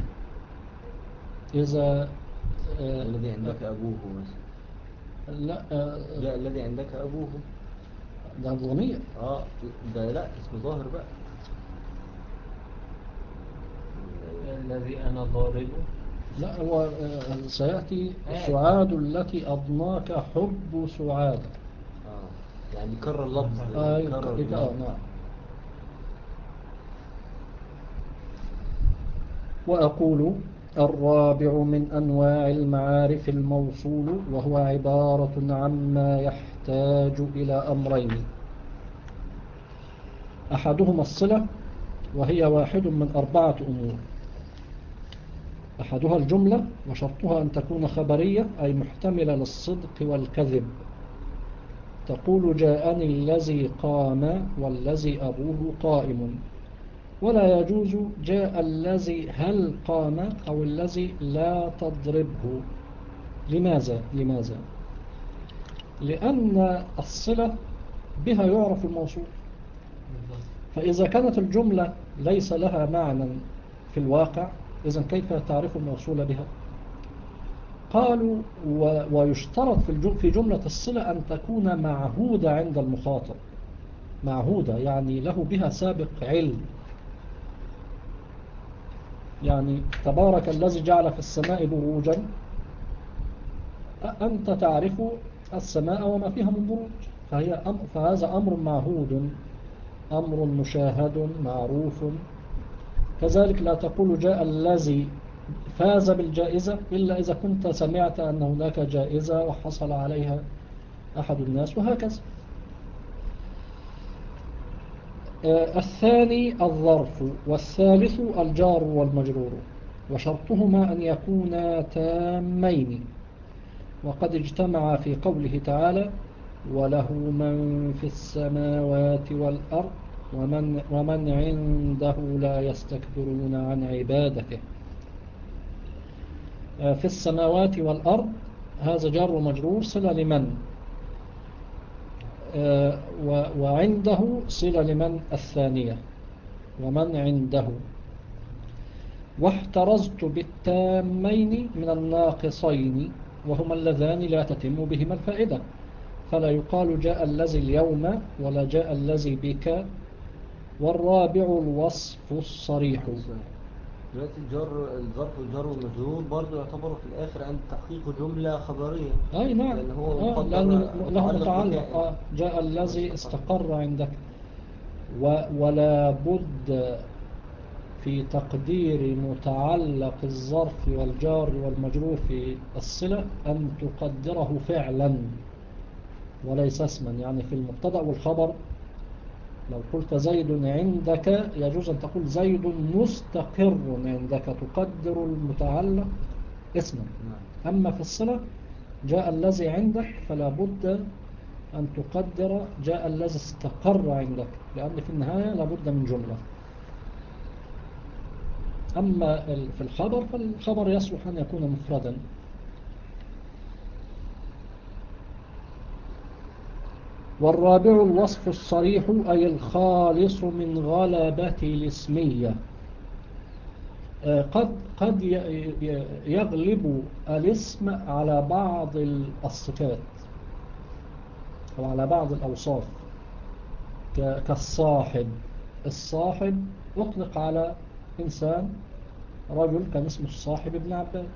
Speaker 1: إذا آه
Speaker 2: الذي عندك أبوه مثلا.
Speaker 1: لا آه
Speaker 2: جاء الذي عندك أبوه،
Speaker 1: ده الضمير.
Speaker 2: اه ده لا اسم ظاهر بقى.
Speaker 3: الذي أنا ضاربه.
Speaker 1: لا هو آه سيأتي سعاد التي أضناك حب سعاد.
Speaker 2: اه يعني كرر اللفظ.
Speaker 1: آه
Speaker 2: كرر
Speaker 1: آه
Speaker 2: اللفظ.
Speaker 1: نعم. وأقول الرابع من أنواع المعارف الموصول، وهو عبارة عما يحتاج إلى أمرين: أحدهما الصلة، وهي واحد من أربعة أمور: أحدها الجملة، وشرطها أن تكون خبرية أي محتملة للصدق والكذب. تقول جاءني الذي قام والذي أبوه قائم، ولا يجوز جاء الذي هل قام أو الذي لا تضربه. لماذا؟ لماذا؟ لأن الصلة بها يعرف الموصول، فإذا كانت الجملة ليس لها معنى في الواقع، إذن كيف تعرف الموصول بها؟ قالوا ويشترط في جملة الصلة أن تكون معهودة عند المخاطب. معهودة يعني له بها سابق علم. يعني تبارك الذي جعل في السماء بروجا، أنت تعرف السماء وما فيها من بروج، فهي أمر، فهذا أمر معهود، أمر مشاهد معروف. كذلك لا تقول جاء الذي فاز بالجائزة إلا إذا كنت سمعت أن هناك جائزة وحصل عليها أحد الناس، وهكذا. آه الثاني الظرف، والثالث الجار والمجرور، وشرطهما أن يكونا تامين، وقد اجتمع في قوله تعالى وله من في السماوات والأرض ومن, ومن عنده لا يستكبرون عن عبادته. في السماوات والأرض هذا جار ومجرور صلة لمن، آه، و- وعنده صلة لمن الثانية، ومن عنده. واحترزت بالتامين من الناقصين وهما اللذان لا تتم بهما الفائدة، فلا يقال جاء الذي اليوم ولا جاء الذي بك. والرابع الوصف الصريح.
Speaker 2: دلوقتي الجر الظرف والجر والمجرور برضه يعتبروا في الآخر عند تحقيق جملة خبرية،
Speaker 1: أي نعم،
Speaker 2: لأن هو
Speaker 1: آه
Speaker 2: مقدر
Speaker 1: لأن له
Speaker 2: متعلق
Speaker 1: متعلق.
Speaker 2: بكائن.
Speaker 1: آه جاء الذي
Speaker 2: استقر.
Speaker 1: استقر عندك. و- ولا بد في تقدير متعلق الظرف والجار والمجرور في الصلة أن تقدره فعلا وليس اسما. يعني في المبتدأ والخبر لو قلت زيد عندك يجوز أن تقول زيد مستقر عندك، تقدر المتعلق اسما. أما في الصلة جاء الذي عندك فلا بد أن تقدر جاء الذي استقر عندك، لأن في النهاية لا بد من جملة. أما في الخبر فالخبر يصلح أن يكون مفردا. والرابع الوصف الصريح أي الخالص من غلبة الاسمية. قد قد يغلب الاسم على بعض الصفات أو على بعض الأوصاف، كالصاحب. الصاحب أطلق على إنسان، رجل كان اسمه الصاحب ابن عباد.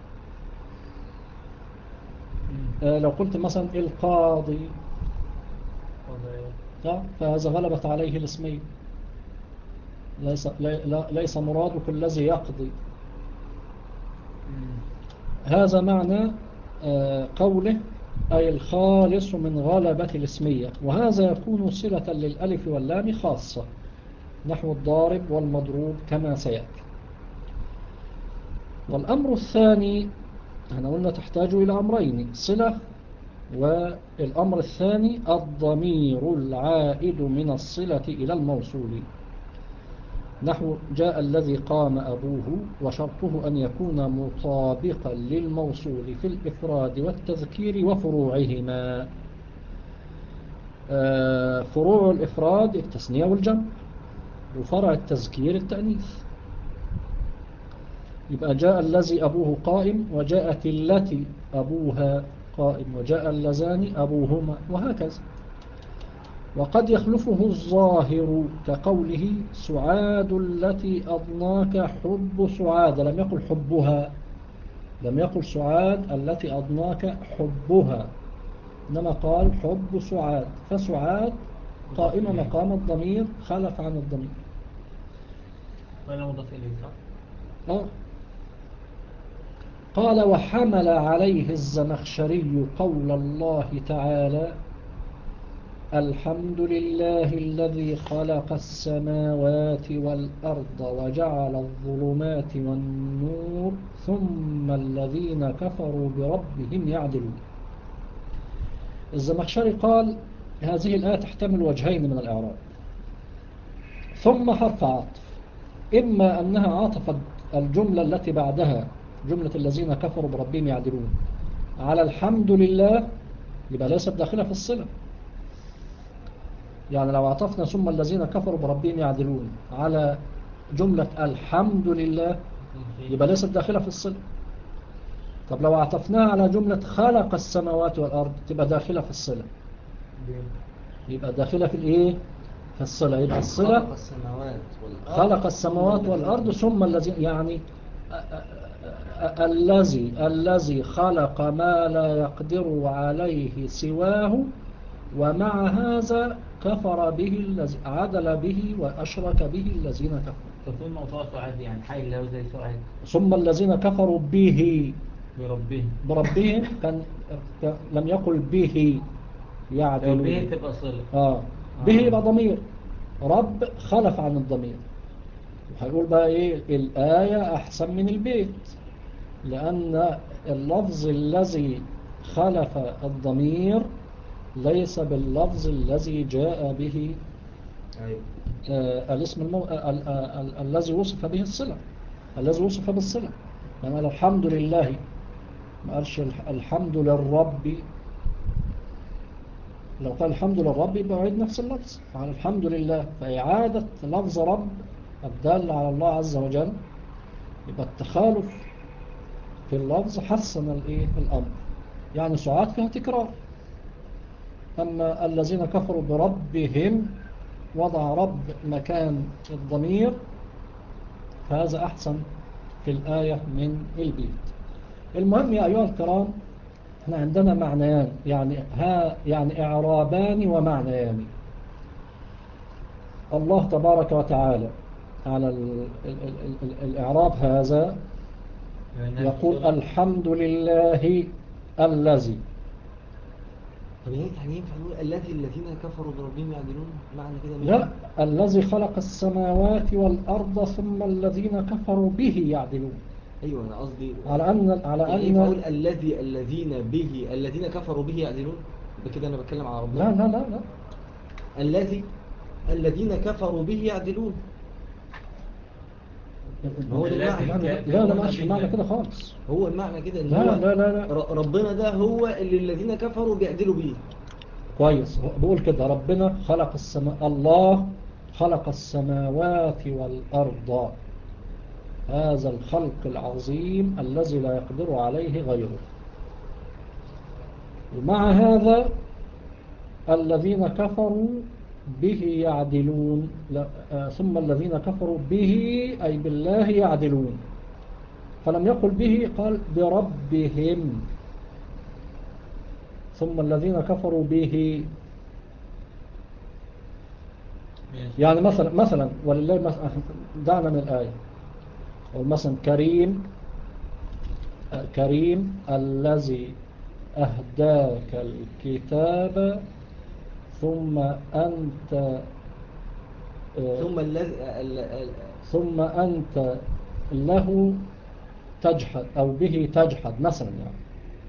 Speaker 1: لو قلت مثلا القاضي فهذا غلبت عليه الاسمية، ليس, ليس مرادك الذي يقضي. هذا معنى قوله أي الخالص من غلبة الاسمية، وهذا يكون صلة للألف واللام خاصة نحو الضارب والمضروب كما سيأتي. والأمر الثاني احنا قلنا تحتاج إلى أمرين، صلة، والأمر الثاني الضمير العائد من الصلة إلى الموصول نحو جاء الذي قام أبوه، وشرطه أن يكون مطابقا للموصول في الإفراد والتذكير وفروعهما. فروع الإفراد التثنية والجمع، وفرع التذكير التأنيث. يبقى جاء الذي أبوه قائم، وجاءت التي أبوها قائم، وجاء اللذان أبوهما، وهكذا. وقد يخلفه الظاهر كقوله سعاد التي أضناك حب سعاد، لم يقل حبها، لم يقل سعاد التي أضناك حبها، إنما قال حب سعاد، فسعاد قائمة مقام الضمير خلف عن الضمير.
Speaker 3: ولا مضاف إليه صح؟
Speaker 1: آه. قال وحمل عليه الزمخشري قول الله تعالى الحمد لله الذي خلق السماوات والأرض وجعل الظلمات والنور ثم الذين كفروا بربهم يعدلون. الزمخشري قال هذه الآية تحتمل وجهين من الإعراب. ثم حرف عطف، إما أنها عطفت الجملة التي بعدها جملة الذين كفروا بربهم يعدلون على الحمد لله، يبقى ليست داخلة في الصلة. يعني لو عطفنا ثم الذين كفروا بربهم يعدلون على جملة الحمد لله يبقى ليست داخلة في الصلة. طب لو عطفناها على جملة خلق السماوات والأرض تبقى داخلة في الصلة، يبقى داخلة في الإيه؟ في الصلة. يبقى الصلة
Speaker 2: خلق السماوات والأرض
Speaker 1: خلق السماوات والأرض ثم الذين، يعني الذي الذي خلق ما لا يقدر عليه سواه، ومع هذا كفر به الذي عدل به وأشرك به الذين كفروا.
Speaker 3: ففي موضوع سعاد يعني حي الله زي سعاد.
Speaker 1: ثم الذين كفروا به
Speaker 3: بربهم
Speaker 1: بربهم كان لم يقل به يعدلون.
Speaker 3: به تبقى صلة.
Speaker 1: آه. به يبقى ضمير، رب خلف عن الضمير. وهيقول بقى إيه الآية أحسن من البيت، لأن اللفظ الذي خلف الضمير ليس باللفظ الذي جاء به آه الاسم المو... آه ال... آه ال... الذي وصف به الصلة، الذي وصف بالصلة. يعني الحمد لله ما قالش الح- الحمد للرب. لو قال الحمد للرب يبقى يعيد نفس اللفظ على الحمد لله. فإعادة لفظ رب الدال على الله عز وجل يبقى التخالف في اللفظ حسن الايه الأمر. يعني ساعات فيها تكرار. أما الذين كفروا بربهم وضع رب مكان الضمير، فهذا أحسن في الآية من البيت. المهم يا أيها الكرام، احنا عندنا معنيان، يعني ها يعني إعرابان ومعنيان. الله تبارك وتعالى على ال ال ال ال الإعراب هذا يقول الحمد لله الذي.
Speaker 2: طب يعني ينفع نقول الذي الذين كفروا بربهم يعدلون معنى كده؟
Speaker 1: لا، الذي خلق السماوات والأرض ثم الذين كفروا به يعدلون.
Speaker 2: ايوه انا قصدي
Speaker 1: على أن على
Speaker 2: يعني ينفع
Speaker 1: أن
Speaker 2: اقول الذي الذين به الذين كفروا به يعدلون؟ يبقى كده انا بتكلم على ربنا.
Speaker 1: لا لا لا لا
Speaker 2: الذي الذين كفروا به يعدلون، هو ده المعنى.
Speaker 1: لا لا لا ماشي المعنى كده خالص.
Speaker 2: هو المعنى كده ان
Speaker 1: لا
Speaker 2: هو
Speaker 1: لا لا لا
Speaker 2: ر- ربنا ده هو اللي الذين كفروا بيعدلوا بيه.
Speaker 1: كويس. هو بقول كده ربنا خلق السماء، الله خلق السماوات والأرض، هذا الخلق العظيم الذي لا يقدر عليه غيره. ومع هذا الذين كفروا به يعدلون. لا آه ثم الذين كفروا به أي بالله يعدلون. فلم يقل به، قال بربهم. ثم الذين كفروا به، يعني مثلا مثلا ولله مثلا، دعنا من الآية مثلا كريم كريم الذي أهداك الكتاب ثم أنت
Speaker 2: ثم الذي ال- ال-
Speaker 1: ثم أنت له تجحد أو به تجحد مثلا. يعني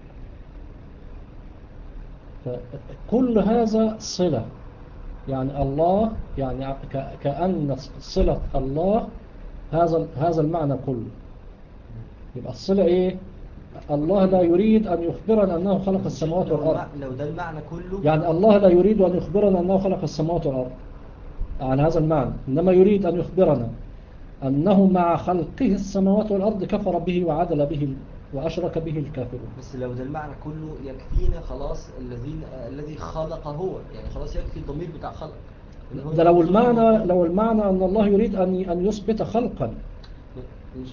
Speaker 1: فكل هذا صلة، يعني الله يعني ك- كأن صلة الله هذا هذا المعنى كله. يبقى الصلة إيه؟ الله لا يريد أن يخبرنا أنه خلق السماوات
Speaker 2: لو
Speaker 1: والأرض.
Speaker 2: الم- لو ده المعنى كله،
Speaker 1: يعني الله لا يريد أن يخبرنا أنه خلق السماوات والأرض عن هذا المعنى، إنما يريد أن يخبرنا أنه مع خلقه السماوات والأرض كفر به وعدل به وأشرك به الكافرون.
Speaker 2: بس لو ده المعنى كله يكفينا خلاص الذين الذي خلق هو، يعني خلاص يكفي الضمير بتاع خلق. إن هو
Speaker 1: ده لو
Speaker 2: يوصف
Speaker 1: المعنى
Speaker 2: الموضوع.
Speaker 1: لو المعنى أن الله يريد أن أن يثبت خلقا،
Speaker 2: مش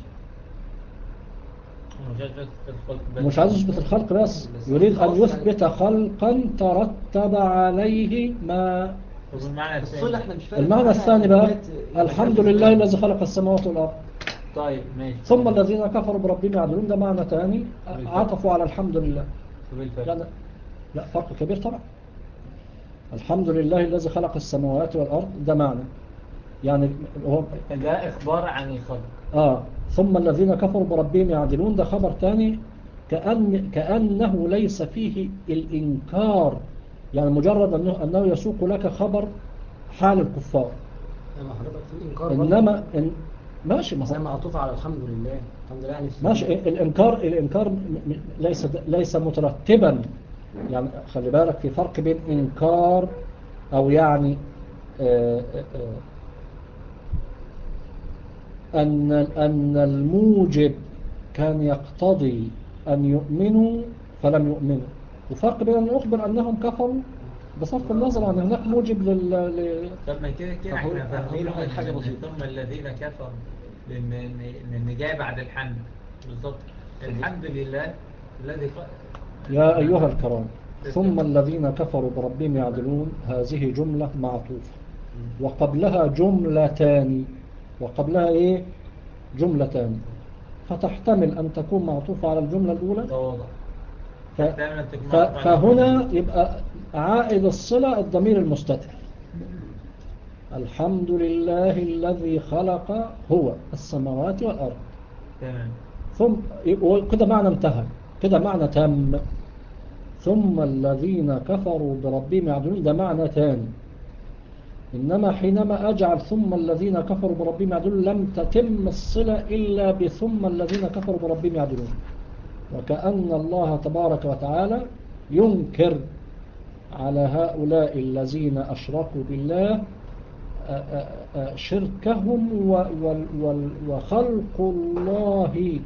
Speaker 1: مش عايز يثبت الخلق بس،
Speaker 2: بس
Speaker 1: يريد أن
Speaker 2: خلاص يعني-
Speaker 1: يثبت خلقا ترتب عليه ما.
Speaker 3: والمعنى
Speaker 2: الصلة احنا مش فارق
Speaker 1: المعنى
Speaker 2: معانا
Speaker 1: الثاني بقى
Speaker 2: إثبات-
Speaker 1: الحمد
Speaker 2: إثبات
Speaker 1: لله
Speaker 2: الإثبات.
Speaker 1: الذي خلق السماوات والأرض
Speaker 3: طيب ماشي.
Speaker 1: ثم الذين كفروا بربهم يعدلون، ده معنى ثاني عطفوا على الحمد لله.
Speaker 3: طب إيه الفرق؟
Speaker 1: يعني لا، فرق كبير طبعا. الحمد لله الذي خلق السماوات والأرض ده معنى، يعني هو
Speaker 3: ده إخبار عن الخلق.
Speaker 1: آه ثم الذين كفروا بربهم يعدلون ده خبر ثاني، كأن كأنه ليس فيه الإنكار، يعني مجرد أنه, أنه يسوق لك خبر حال الكفار.
Speaker 4: يعني حضرتك في إنكار برضه.
Speaker 1: إنما إن ماشي، ما
Speaker 4: زي
Speaker 1: هو
Speaker 4: معطوف على الحمد لله. الحمد لله يعني في-
Speaker 1: ماشي. الإنكار الإنكار م- م- ليس ليس مترتبا. يعني خلي بالك في فرق بين إنكار أو يعني آه، آه، آه، أن أن الموجب كان يقتضي أن يؤمنوا فلم يؤمنوا، وفرق بين أن أخبر أنهم كفروا بصرف النظر عن هناك موجب لل ل-
Speaker 3: طب ما كده كده
Speaker 2: هقول-
Speaker 3: احنا
Speaker 2: هقول
Speaker 3: فاهمين
Speaker 2: لحضرتك حاجة
Speaker 3: ان
Speaker 2: بسيطة.
Speaker 3: ثم الذين كفروا لان ان إن جاي بعد الحمد بالظبط. الحمد لله الذي ق-
Speaker 1: يا أيها الكرام، ثم الذين كفروا بربهم يعدلون هذه جملة معطوفة وقبلها جملتان، وقبلها إيه جملتان، فتحتمل أن تكون معطوفة على الجملة الأولى.
Speaker 3: ده واضح.
Speaker 1: ف...
Speaker 3: تحتمل أن تكون
Speaker 1: ف...
Speaker 3: معطوفة على
Speaker 1: فهنا يبقى عائد الصلة الضمير المستتر. الحمد لله الذي خلق هو السماوات والأرض.
Speaker 3: تمام.
Speaker 1: ثم كده معنى انتهى، كده معنى تام. ثم الذين كفروا بربهم يعدلون ده معنى ثاني. إنما حينما أجعل ثم الذين كفروا بربهم يعدلون لم تتم الصلة إلا بثم الذين كفروا بربهم يعدلون. وكأن الله تبارك وتعالى ينكر على هؤلاء الذين أشركوا بالله شركهم وخلق الله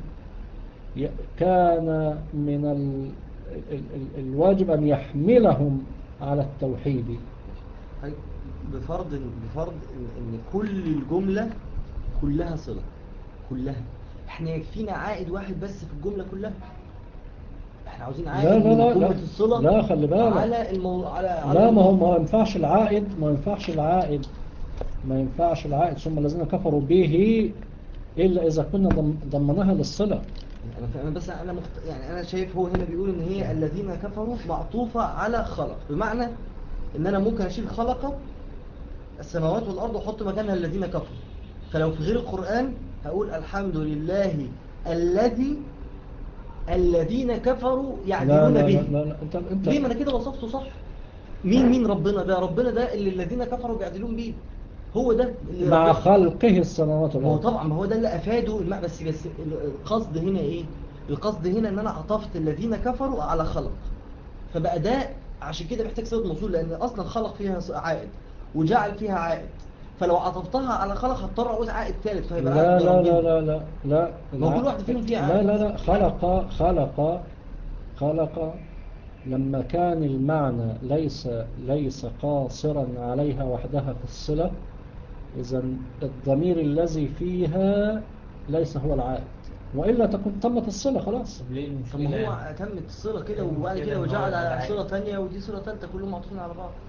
Speaker 1: كان من الواجب أن يحملهم على التوحيد.
Speaker 2: بفرض بفرض إن كل الجملة كلها صلة كلها، احنا يكفينا عائد واحد بس في الجملة كلها. احنا عاوزين عائد
Speaker 1: لا لا
Speaker 2: من
Speaker 1: لا
Speaker 2: جملة
Speaker 1: لا
Speaker 2: الصلة.
Speaker 1: لا خلي بالك
Speaker 2: على المو... على على
Speaker 1: لا ما هو
Speaker 2: الموضوع.
Speaker 1: ما ينفعش العائد ما ينفعش العائد ما ينفعش العائد ثم الذين كفروا به إلا إذا كنا ضمناها للصلة.
Speaker 2: انا فاهم بس انا مخت... يعني انا شايف هو هنا بيقول ان هي الذين كفروا معطوفة على خلق، بمعنى ان انا ممكن اشيل خلق السماوات والارض واحط مكانها الذين كفروا. فلو في غير القرآن هقول الحمد لله الذي الذين كفروا
Speaker 1: لا
Speaker 2: يعدلون
Speaker 1: لا
Speaker 2: به.
Speaker 1: لا لا لا انت انت
Speaker 2: ليه؟ ما انا كده وصفته صح. مين مين ربنا ده؟ ربنا ده اللي الذين كفروا بيعدلون به، هو ده اللي
Speaker 1: مع
Speaker 2: ربنا.
Speaker 1: خلقه السماوات
Speaker 2: ما هو
Speaker 1: والأرض.
Speaker 2: طبعا ما هو ده اللي افاده الماء. بس بس القصد هنا ايه؟ القصد هنا ان انا عطفت الذين كفروا على خلق، فبقى ده عشان كده محتاج صيغه موصول، لان اصلا خلق فيها عائد وجعل فيها عائد. فلو عطفتها على خلق هضطر اعوز عائد ثالث، فهيبقى العائد
Speaker 1: لا لا لا
Speaker 2: بربنا.
Speaker 1: لا لا لا
Speaker 2: ما هو كل
Speaker 1: الع-
Speaker 2: واحده فيهم فيها
Speaker 1: لا
Speaker 2: عائد.
Speaker 1: لا لا خلق خلق خلق لما كان المعنى ليس ليس قاصرا عليها وحدها في الصلة، إذا الضمير الذي فيها ليس هو العائد، وإلا تكون تمت الصلة خلاص.
Speaker 3: طب ليه
Speaker 2: طب ما
Speaker 3: المشكلة؟
Speaker 2: هو تمت الصلة كده،
Speaker 3: إيه
Speaker 2: وبعد
Speaker 3: المشكلة
Speaker 2: كده
Speaker 3: إن هو
Speaker 2: وجعل
Speaker 3: يبقى
Speaker 2: على
Speaker 3: العائد؟
Speaker 2: صلة تانية ودي صلة تالتة كلهم معطوفين على بعض.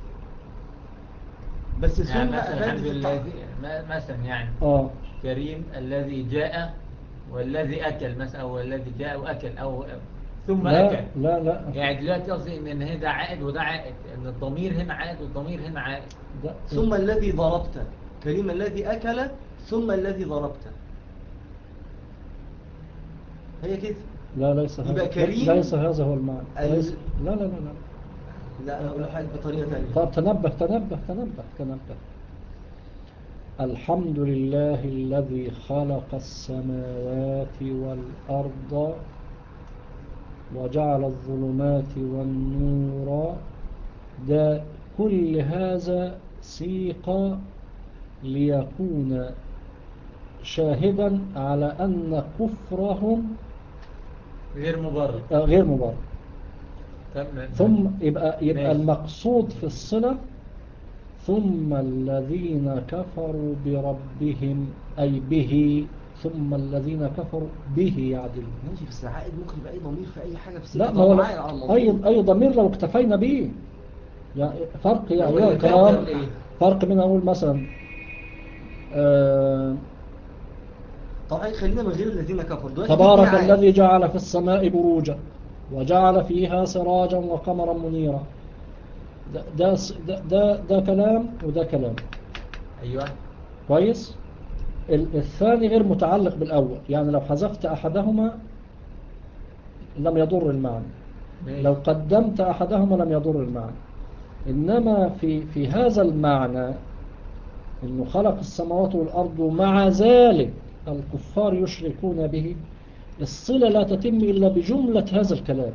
Speaker 2: بس
Speaker 3: يعني
Speaker 2: ثم
Speaker 3: مثلا الحمد
Speaker 2: أفادت
Speaker 3: لله
Speaker 2: التعظيم.
Speaker 3: مثلا يعني
Speaker 1: آه
Speaker 3: كريم الذي جاء والذي أكل مثلا، أو الذي جاء وأكل أو ثم
Speaker 1: لا
Speaker 3: أكل.
Speaker 1: لا لا
Speaker 3: يعني دلوقتي قصدي إن هنا ده عائد وده عائد، إن الضمير هنا عائد والضمير هنا عائد.
Speaker 1: ده
Speaker 2: ثم الذي ضربت، كريم الذي أكل ثم الذي ضربت، هي كده.
Speaker 1: لا ليس
Speaker 2: يبقى
Speaker 1: هذا
Speaker 2: كريم
Speaker 1: ليس هذا هو المعنى.
Speaker 2: ال...
Speaker 1: ليس لا لا لا لا
Speaker 2: لا أنا أقول لحضرتك بطريقة تانية.
Speaker 1: طب تنبه تنبه تنبه تنبه الحمد لله الذي خلق السماوات والأرض وجعل الظلمات والنور، ده كل هذا سيق ليكون شاهدا على أن كفرهم
Speaker 3: غير مبرر.
Speaker 1: آه، غير مبرر.
Speaker 3: تم-
Speaker 1: ثم يبقى يبقى
Speaker 3: ماشي.
Speaker 1: المقصود في الصلة ثم الذين كفروا بربهم أي به، ثم الذين كفروا به يعدلون.
Speaker 2: ماشي، بس العائد ممكن يبقى أي ضمير في أي حاجة في السكة
Speaker 1: لا ما هو
Speaker 2: طالما
Speaker 1: لا-
Speaker 2: عائد على الموضوع.
Speaker 1: أي أي ضمير لو اكتفينا به يعني فرق يا
Speaker 2: هو
Speaker 1: أيها
Speaker 2: اللي
Speaker 1: الكرام.
Speaker 2: كان إيه؟
Speaker 1: فرق من أقول مثلا آه
Speaker 2: طبعا خلينا من غير الذين كفروا دلوقتي دي
Speaker 1: تبارك
Speaker 2: فيها عائد.
Speaker 1: الذي جعل في السماء بروجا وجعل فيها سراجا وقمرا منيرا. ده ده ده, ده, ده كلام وده كلام
Speaker 3: أيوة.
Speaker 1: كويس. ال- الثاني غير متعلق بالأول، يعني لو حذفت أحدهما لم يضر المعنى،
Speaker 3: ماشي.
Speaker 1: لو قدمت أحدهما لم يضر المعنى. إنما في في هذا المعنى إنه خلق السماوات والأرض ومع ذلك الكفار يشركون به، الصلة لا تتم إلا بجملة هذا الكلام.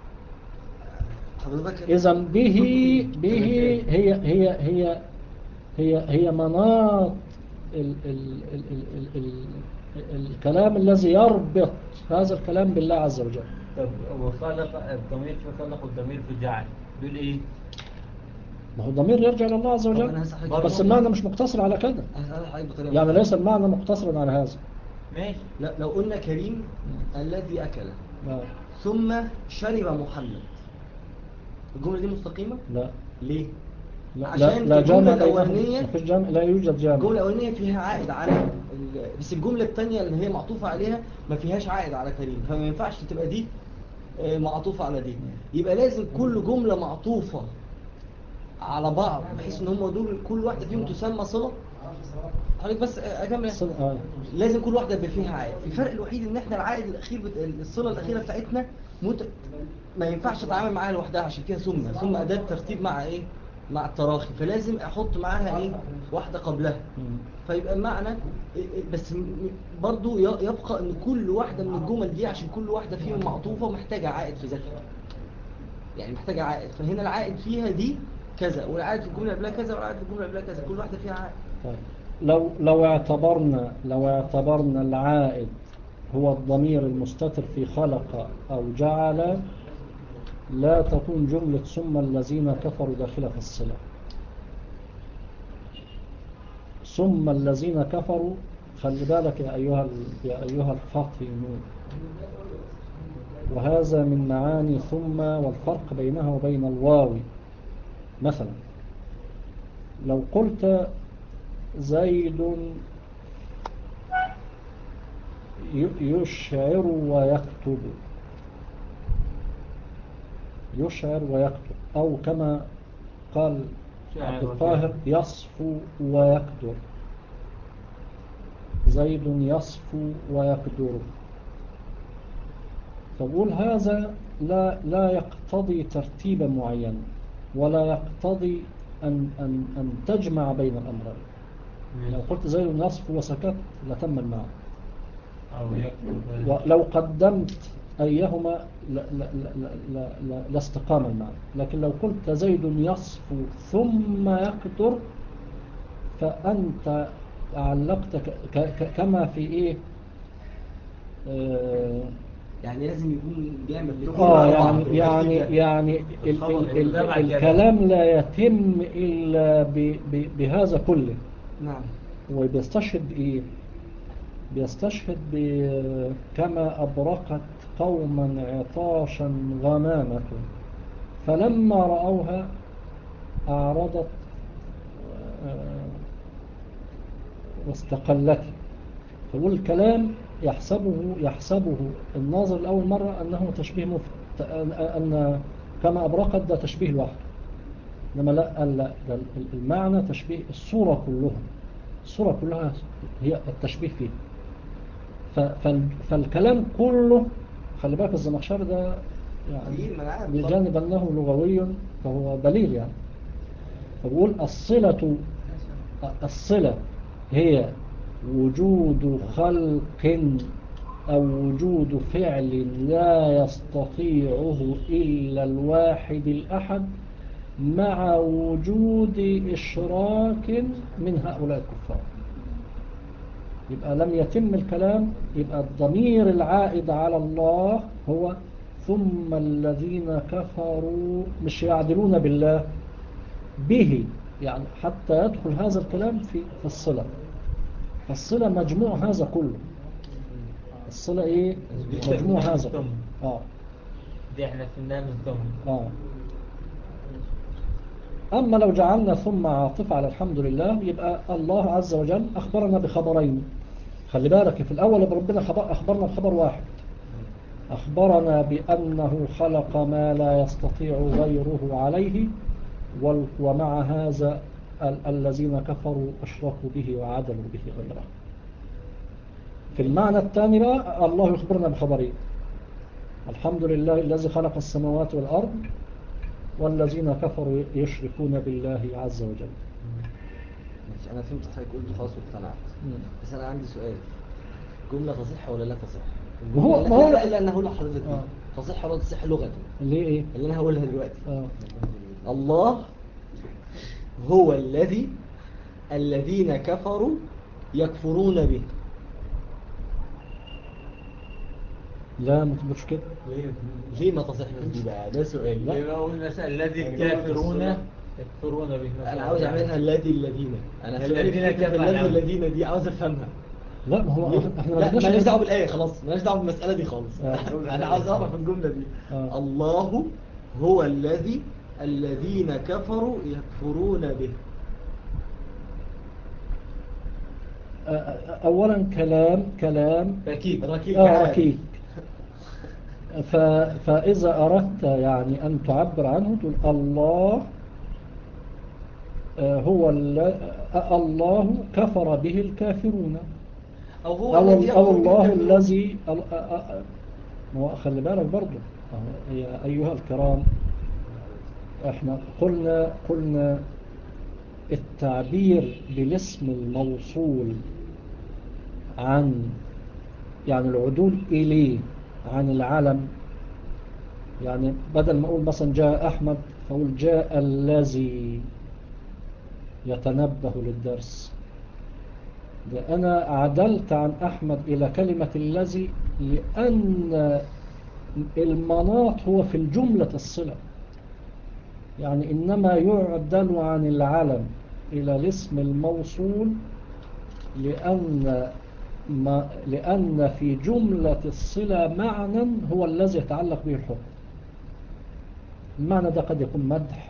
Speaker 2: حضرتك
Speaker 1: إذا به به هي هي هي هي هي مناط ال ال ال ال ال ال الكلام الذي يربط هذا الكلام بالله عز وجل.
Speaker 3: طب وخلق الضمير في خلق والضمير في جعل دول إيه؟
Speaker 1: ما هو ضمير يرجع إلى الله عز
Speaker 2: طب
Speaker 1: وجل،
Speaker 2: أنا هسأل
Speaker 3: برضه.
Speaker 1: بس المعنى مش مقتصر على كده،
Speaker 2: هسأل حضرتك بطريقة
Speaker 1: يعني
Speaker 2: مختلفة.
Speaker 1: ليس المعنى مقتصرا على هذا.
Speaker 3: ماشي.
Speaker 2: لا لو قلنا كريم الذي أكل
Speaker 1: لا
Speaker 2: ثم شرب محمد، الجملة دي مستقيمة؟
Speaker 1: لا
Speaker 2: ليه؟
Speaker 1: لا لا,
Speaker 2: عشان
Speaker 1: لا
Speaker 2: الجملة
Speaker 1: جامع بينهم،
Speaker 2: الأولانية
Speaker 1: ما فيش جامع، لا يوجد جامع.
Speaker 2: الجملة الأولانية فيها عائد على ال... بس الجملة الثانية اللي هي معطوفة عليها ما فيهاش عائد على كريم، فما ينفعش تبقى دي آه، معطوفة على دي. يبقى لازم كل جملة معطوفة على بعض بحيث ان هم دول كل واحدة فيهم تسمى صلة. حضرتك بس اكمل.
Speaker 1: الصل- آه.
Speaker 2: لازم كل واحدة يبقى فيها عائد. الفرق الوحيد ان احنا العائد الاخير بت... الصلة الاخيرة بتاعتنا مت... ما ينفعش تتعامل معاها لوحدها عشان فيها ثم ثم اداة ترتيب مع ايه مع التراخي، فلازم احط معاها ايه واحده قبلها.
Speaker 1: مم.
Speaker 2: فيبقى المعنى إيه- إيه، بس م- م- برضو ي- يبقى ان كل واحده من الجمل دي عشان كل واحده فيهم معطوفه محتاجه عائد في ذاتها، يعني محتاجه عائد. فهنا العائد فيها دي كذا، والعائد في الجمله اللي قبلها كذا، والعائد في الجمله اللي قبلها كذا، كل واحده فيها عائد.
Speaker 1: طيب لو لو اعتبرنا لو اعتبرنا العائد هو الضمير المستتر في خلق أو جعل، لا تكون جملة ثم الذين كفروا داخلة في الصلة. ثم الذين كفروا، خلي بالك يا أيها ال- يا أيها الفاطمون، وهذا من معاني ثم والفرق بينها وبين الواو. مثلا لو قلت زيد ي- يشعر ويكتب، يشعر ويكتب، أو كما قال
Speaker 3: شاعر
Speaker 1: عبد القاهر
Speaker 3: وكاتب.
Speaker 1: يصفو ويكدر، زيد يصفو ويكدر. فقول هذا لا لا يقتضي ترتيبا معينا، ولا يقتضي أن, أن, أن تجمع بين الأمرين. لو قلت زيد يصفو وسكت لتم المعنى.
Speaker 3: أو يكتب.
Speaker 1: ولو قدمت أيهما لا لا لا لا لا لاستقام المعنى. لكن لو قلت زيد يصفو ثم يكدر، فأنت علقت ك ك ك كما في إيه آه
Speaker 2: يعني لازم يكون بيعمل لكل
Speaker 1: آه
Speaker 2: أربعة.
Speaker 1: يعني يعني يعني ال
Speaker 3: الخبر
Speaker 1: ال ال
Speaker 3: تبع الجدل.
Speaker 1: الكلام لا يتم إلا ب ب بهذا كله.
Speaker 2: نعم.
Speaker 1: وبيستشهد بإيه؟ بيستشهد ب- كما أبرقت قوما عطاشا غمامة فلما رأوها أعرضت آه، واستقلت. فيقول الكلام يحسبه يحسبه الناظر لأول مرة أنه تشبيه مفرد، أن كما أبرقت ده تشبيه لوحده. إنما لا لا ده المعنى تشبيه الصورة كلها، الصورة كلها هي التشبيه فيه. ف- فال- فالكلام كله، خلي بالك الزمخشري ده يعني
Speaker 2: تقيل، ما أنا عارف.
Speaker 1: بجانب أنه لغوي فهو بليغ يعني. فبقول الصلة الصلة هي وجود خلق أو وجود فعل لا يستطيعه إلا الواحد الأحد مع وجود إشراك من هؤلاء الكفار. يبقى لم يتم الكلام، يبقى الضمير العائد على الله هو ثم الذين كفروا، مش يعدلون بالله به، يعني حتى يدخل هذا الكلام في في الصلة. فالصلة مجموع هذا كله. الصلة ايه؟ مجموع هذا كله. اه
Speaker 3: دي احنا فهمناها من ثم.
Speaker 1: اه أما لو جعلنا ثم عاطفة على الحمد لله، يبقى الله عز وجل أخبرنا بخبرين. خلي بالك في الأول ربنا خبر أخبرنا بخبر واحد، أخبرنا بأنه خلق ما لا يستطيع غيره عليه، وال- ومع هذا ال- الذين كفروا أشركوا به وعدلوا به غيره. في المعنى الثاني بقى الله يخبرنا بخبرين: الحمد لله الذي خلق السماوات والأرض، والذين كفروا يشركون بالله عز وجل.
Speaker 2: ماشي، أنا فهمت حضرتك قلت خلاص واقتنعت.
Speaker 1: مم.
Speaker 2: بس أنا عندي سؤال، جملة تصح ولا لا تصح؟
Speaker 1: ما هو-
Speaker 2: الجملة
Speaker 1: ما
Speaker 2: لا
Speaker 1: هو-
Speaker 2: لا لا أنا هقول لحضرتك دي
Speaker 1: آه.
Speaker 2: تصح ولا تصح لغة؟
Speaker 1: ليه إيه؟
Speaker 2: اللي أنا هقولها دلوقتي.
Speaker 1: آه.
Speaker 2: الله هو الذي الذين كفروا يكفرون به.
Speaker 1: لا ما تبقاش كده.
Speaker 2: ليه ليه ما تصحش دي بقى؟ ده سؤال.
Speaker 1: لا.
Speaker 3: يبقى قلنا الذي الكافرون يكفرون به مثلا.
Speaker 2: انا عاوز اعملها الذي الذين، انا سؤالي في
Speaker 3: الذين
Speaker 2: حته
Speaker 3: كفروا.
Speaker 2: الذي الذين دي عاوز افهمها.
Speaker 1: لا ما هو
Speaker 2: ليه؟
Speaker 1: احنا ما
Speaker 2: لا
Speaker 1: جبناش
Speaker 2: مالناش
Speaker 1: الآية.
Speaker 2: دعوه بالايه، خلاص مالناش دعوه بالمساله دي خالص.
Speaker 1: آه.
Speaker 2: انا عاوز اعرف الجمله دي.
Speaker 1: آه.
Speaker 2: الله هو الذي الذين كفروا يكفرون به.
Speaker 1: آه، آه، أولا كلام كلام
Speaker 2: ركيك ركيك
Speaker 1: آه
Speaker 2: عارف.
Speaker 1: ركيك. ف... فإذا أردت يعني أن تعبر عنه تقول الله آه، هو ال... آه، الله كفر به الكافرون،
Speaker 2: او هو
Speaker 1: أو,
Speaker 2: الذي
Speaker 1: ال- أو
Speaker 2: يكفر به
Speaker 1: الله
Speaker 2: الكافرون.
Speaker 1: الذي ال- آه، آه، آه، ما هو خلي بالك برضه أهو، يا أيها الكرام احنا قلنا قلنا التعبير بالاسم الموصول عن يعني العدول إليه عن العلم، يعني بدل ما أقول مثلا جاء أحمد فأقول جاء الذي يتنبه للدرس. ده أنا عدلت عن أحمد إلى كلمة الذي لأن المناط هو في الجملة الصلة، يعني إنما يعدل عن العلم إلى الاسم الموصول لأن ما لأن في جملة الصلة معنى هو الذي يتعلق به الحكم. المعنى ده قد يكون مدح،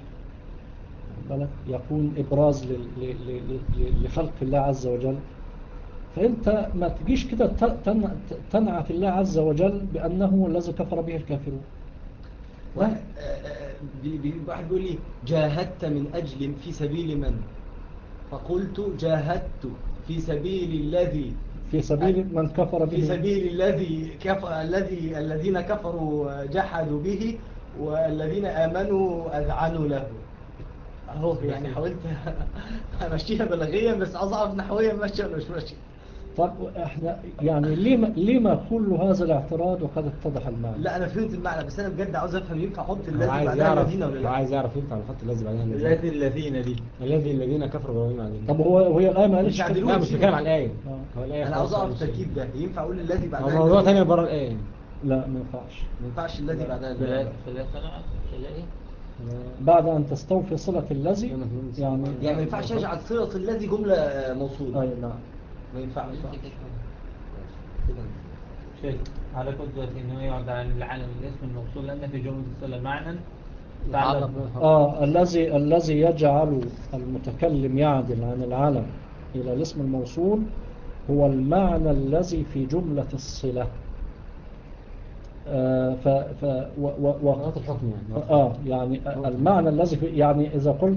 Speaker 1: يكون إبراز لخلق الله عز وجل. فأنت ما تجيش كده تنعت الله عز وجل بأنه الذي كفر به الكافرون.
Speaker 2: واحد بي- بي- واحد بيقول لي جاهدت من أجل في سبيل من، فقلت جاهدت في سبيل الذي
Speaker 1: في سبيل من كفر به،
Speaker 2: في سبيل الذي كف... الذي الذين كفروا جحدوا به والذين آمنوا أذعنوا له. أهو يعني حاولت أمشيها بلاغيا، بس عاوز أعرف نحويا ماشية ولا مش ماشية.
Speaker 1: طب احنا يعني لما لما كل هذا الاعتراض وقد اتضح المعنى؟
Speaker 2: لا أنا فهمت المعنى، بس أنا بجد عاوز أفهم ينفع أحط
Speaker 4: هو
Speaker 2: الذي
Speaker 4: عايز
Speaker 2: بعدها
Speaker 4: يعرف
Speaker 2: الذين ولا
Speaker 4: هو
Speaker 2: لا؟
Speaker 4: عايز يعرف ينفع الخط الذي بعدها الذين
Speaker 3: الذي الذين دي
Speaker 4: الذي الذين كفروا بربهم عليهم.
Speaker 1: طب هو وهي الآية ما قالتش
Speaker 2: مش
Speaker 1: كده؟
Speaker 2: عدلوه.
Speaker 4: لا مش بتكلم عن الآية.
Speaker 1: آه.
Speaker 4: هو الآية
Speaker 2: أنا
Speaker 4: خلاص
Speaker 2: عاوز أعرف
Speaker 4: خلاص.
Speaker 2: التركيب ده ينفع أقول الذي
Speaker 4: هو
Speaker 2: بعدها
Speaker 4: موضوع
Speaker 2: الذين؟
Speaker 4: تاني بره الآية.
Speaker 1: لا ما ينفعش.
Speaker 2: ما ينفعش الذي بعدها
Speaker 3: في لا
Speaker 2: الذين.
Speaker 3: في لا تنع في لا إيه
Speaker 1: بعد أن تستوفي صلة الذي يعني
Speaker 2: يعني ما ينفعش أجعل صيغة الذي جملة موصولة.
Speaker 1: أي نعم.
Speaker 2: ما ينفعش.
Speaker 3: شيء على قدرة إنه يعد عن العالم الاسم الموصول لأن في جملة الصلة معنى
Speaker 4: يتعلق
Speaker 3: تعلق
Speaker 4: بالحكم.
Speaker 1: آه الذي الذي يجعل المتكلم يعدل عن العلم إلى الاسم الموصول هو المعنى الذي في جملة الصلة. آه ف ف و و و
Speaker 4: مرات الحكم يعني.
Speaker 1: آه يعني المعنى الذي في يعني إذا قلت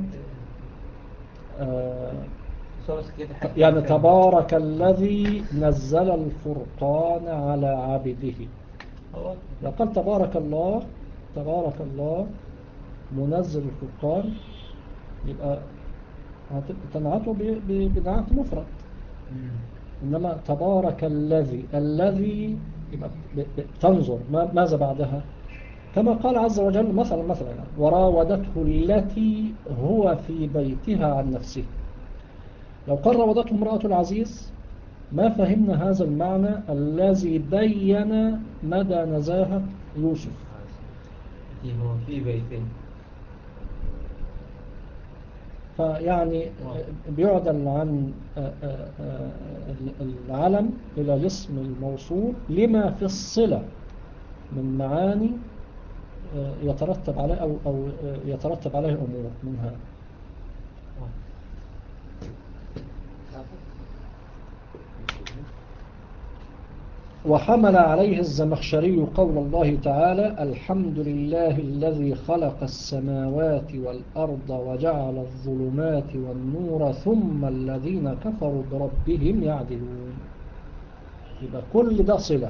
Speaker 1: آه
Speaker 3: صورة كده حاجة
Speaker 1: يعني
Speaker 3: كاملة.
Speaker 1: تبارك الذي نزل الفرقان على عبده.
Speaker 3: هو
Speaker 1: لو قال تبارك الله تبارك الله منزل الفرقان يبقى تنعته بنعت مفرد.
Speaker 3: مم.
Speaker 1: إنما تبارك الذي الذي يبقى تنظر ماذا بعدها، كما قال عز وجل مثلا مثلا يعني وراودته التي هو في بيتها عن نفسه. لو قال راودته امرأة العزيز ما فهمنا هذا المعنى الذي بين مدى نزاهة يوسف.
Speaker 3: التي هو في بيته.
Speaker 1: فيعني بيعدل عن العلم إلى الاسم الموصول لما في الصلة من معاني يترتب عليه أو, أو يترتب عليه أمور منها. وحمل عليه الزمخشري قول الله تعالى الحمد لله الذي خلق السماوات والأرض وجعل الظلمات والنور ثم الذين كفروا بربهم يعدلون. يبقى كل ده صلة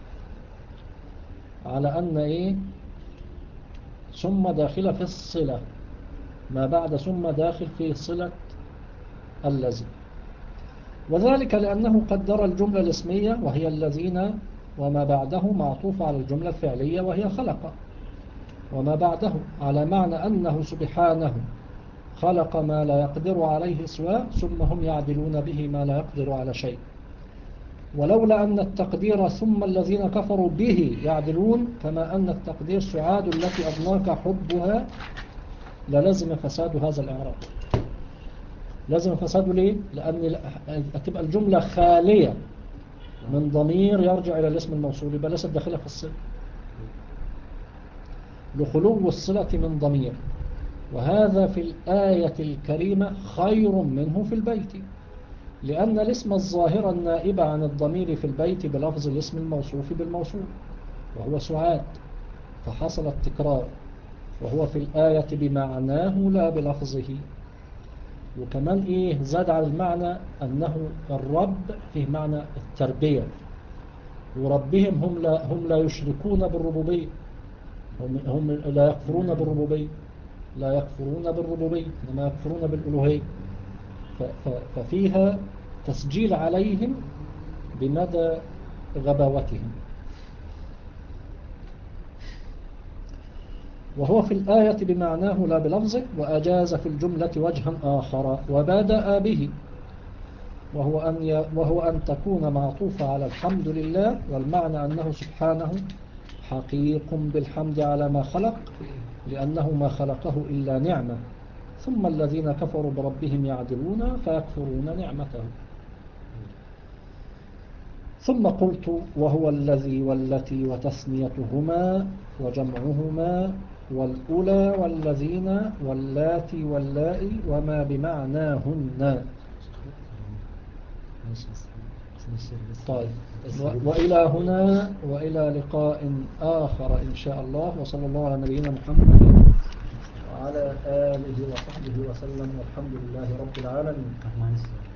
Speaker 1: على أن إيه ثم داخلة في الصلة، ما بعد ثم داخل في صلة الذي، وذلك لأنه قدر الجملة الاسمية وهي الذين وما بعده معطوف على الجملة الفعلية وهي خلق، وما بعده على معنى أنه سبحانه خلق ما لا يقدر عليه سواه ثم هم يعدلون به ما لا يقدر على شيء. ولولا أن التقدير ثم الذين كفروا به يعدلون كما أن التقدير سعاد التي أضناك حبها للزم فساد هذا الإعراب. لازم فساده ليه؟ لأن تبقى الجملة خالية من ضمير يرجع إلى الاسم الموصول يبقى ليست داخلة في الصلة لخلو الصلة من ضمير، وهذا في الآية الكريمة خير منه في البيت، لأن الاسم الظاهر النائب عن الضمير في البيت بلفظ الاسم الموصوف بالموصول وهو سعاد فحصل التكرار، وهو في الآية بمعناه لا بلفظه. وكمان إيه زاد على المعنى أنه الرب فيه معنى التربية، وربهم هم لا, هم لا يشركون بالربوبية، هم, هم لا يكفرون بالربوبية، لا يكفرون بالربوبية إنما يكفرون بالألوهية. ففيها تسجيل عليهم بمدى غباوتهم. وهو في الآية بمعناه لا بلفظه، وأجاز في الجملة وجها آخر وبدأ به، وهو أن, ي... وهو أن تكون معطوفة على الحمد لله، والمعنى أنه سبحانه حقيق بالحمد على ما خلق، لأنه ما خلقه إلا نعمة، ثم الذين كفروا بربهم يعدلون فيكفرون نعمته. ثم قلت وهو الذي والتي وتثنيتهما وجمعهما والأولى والذين واللاتي واللائي وما بمعناهن. طيب، وإلى هنا وإلى لقاء آخر إن شاء الله، وصلى الله على نبينا محمد وعلى آله وصحبه وسلم، والحمد لله رب العالمين.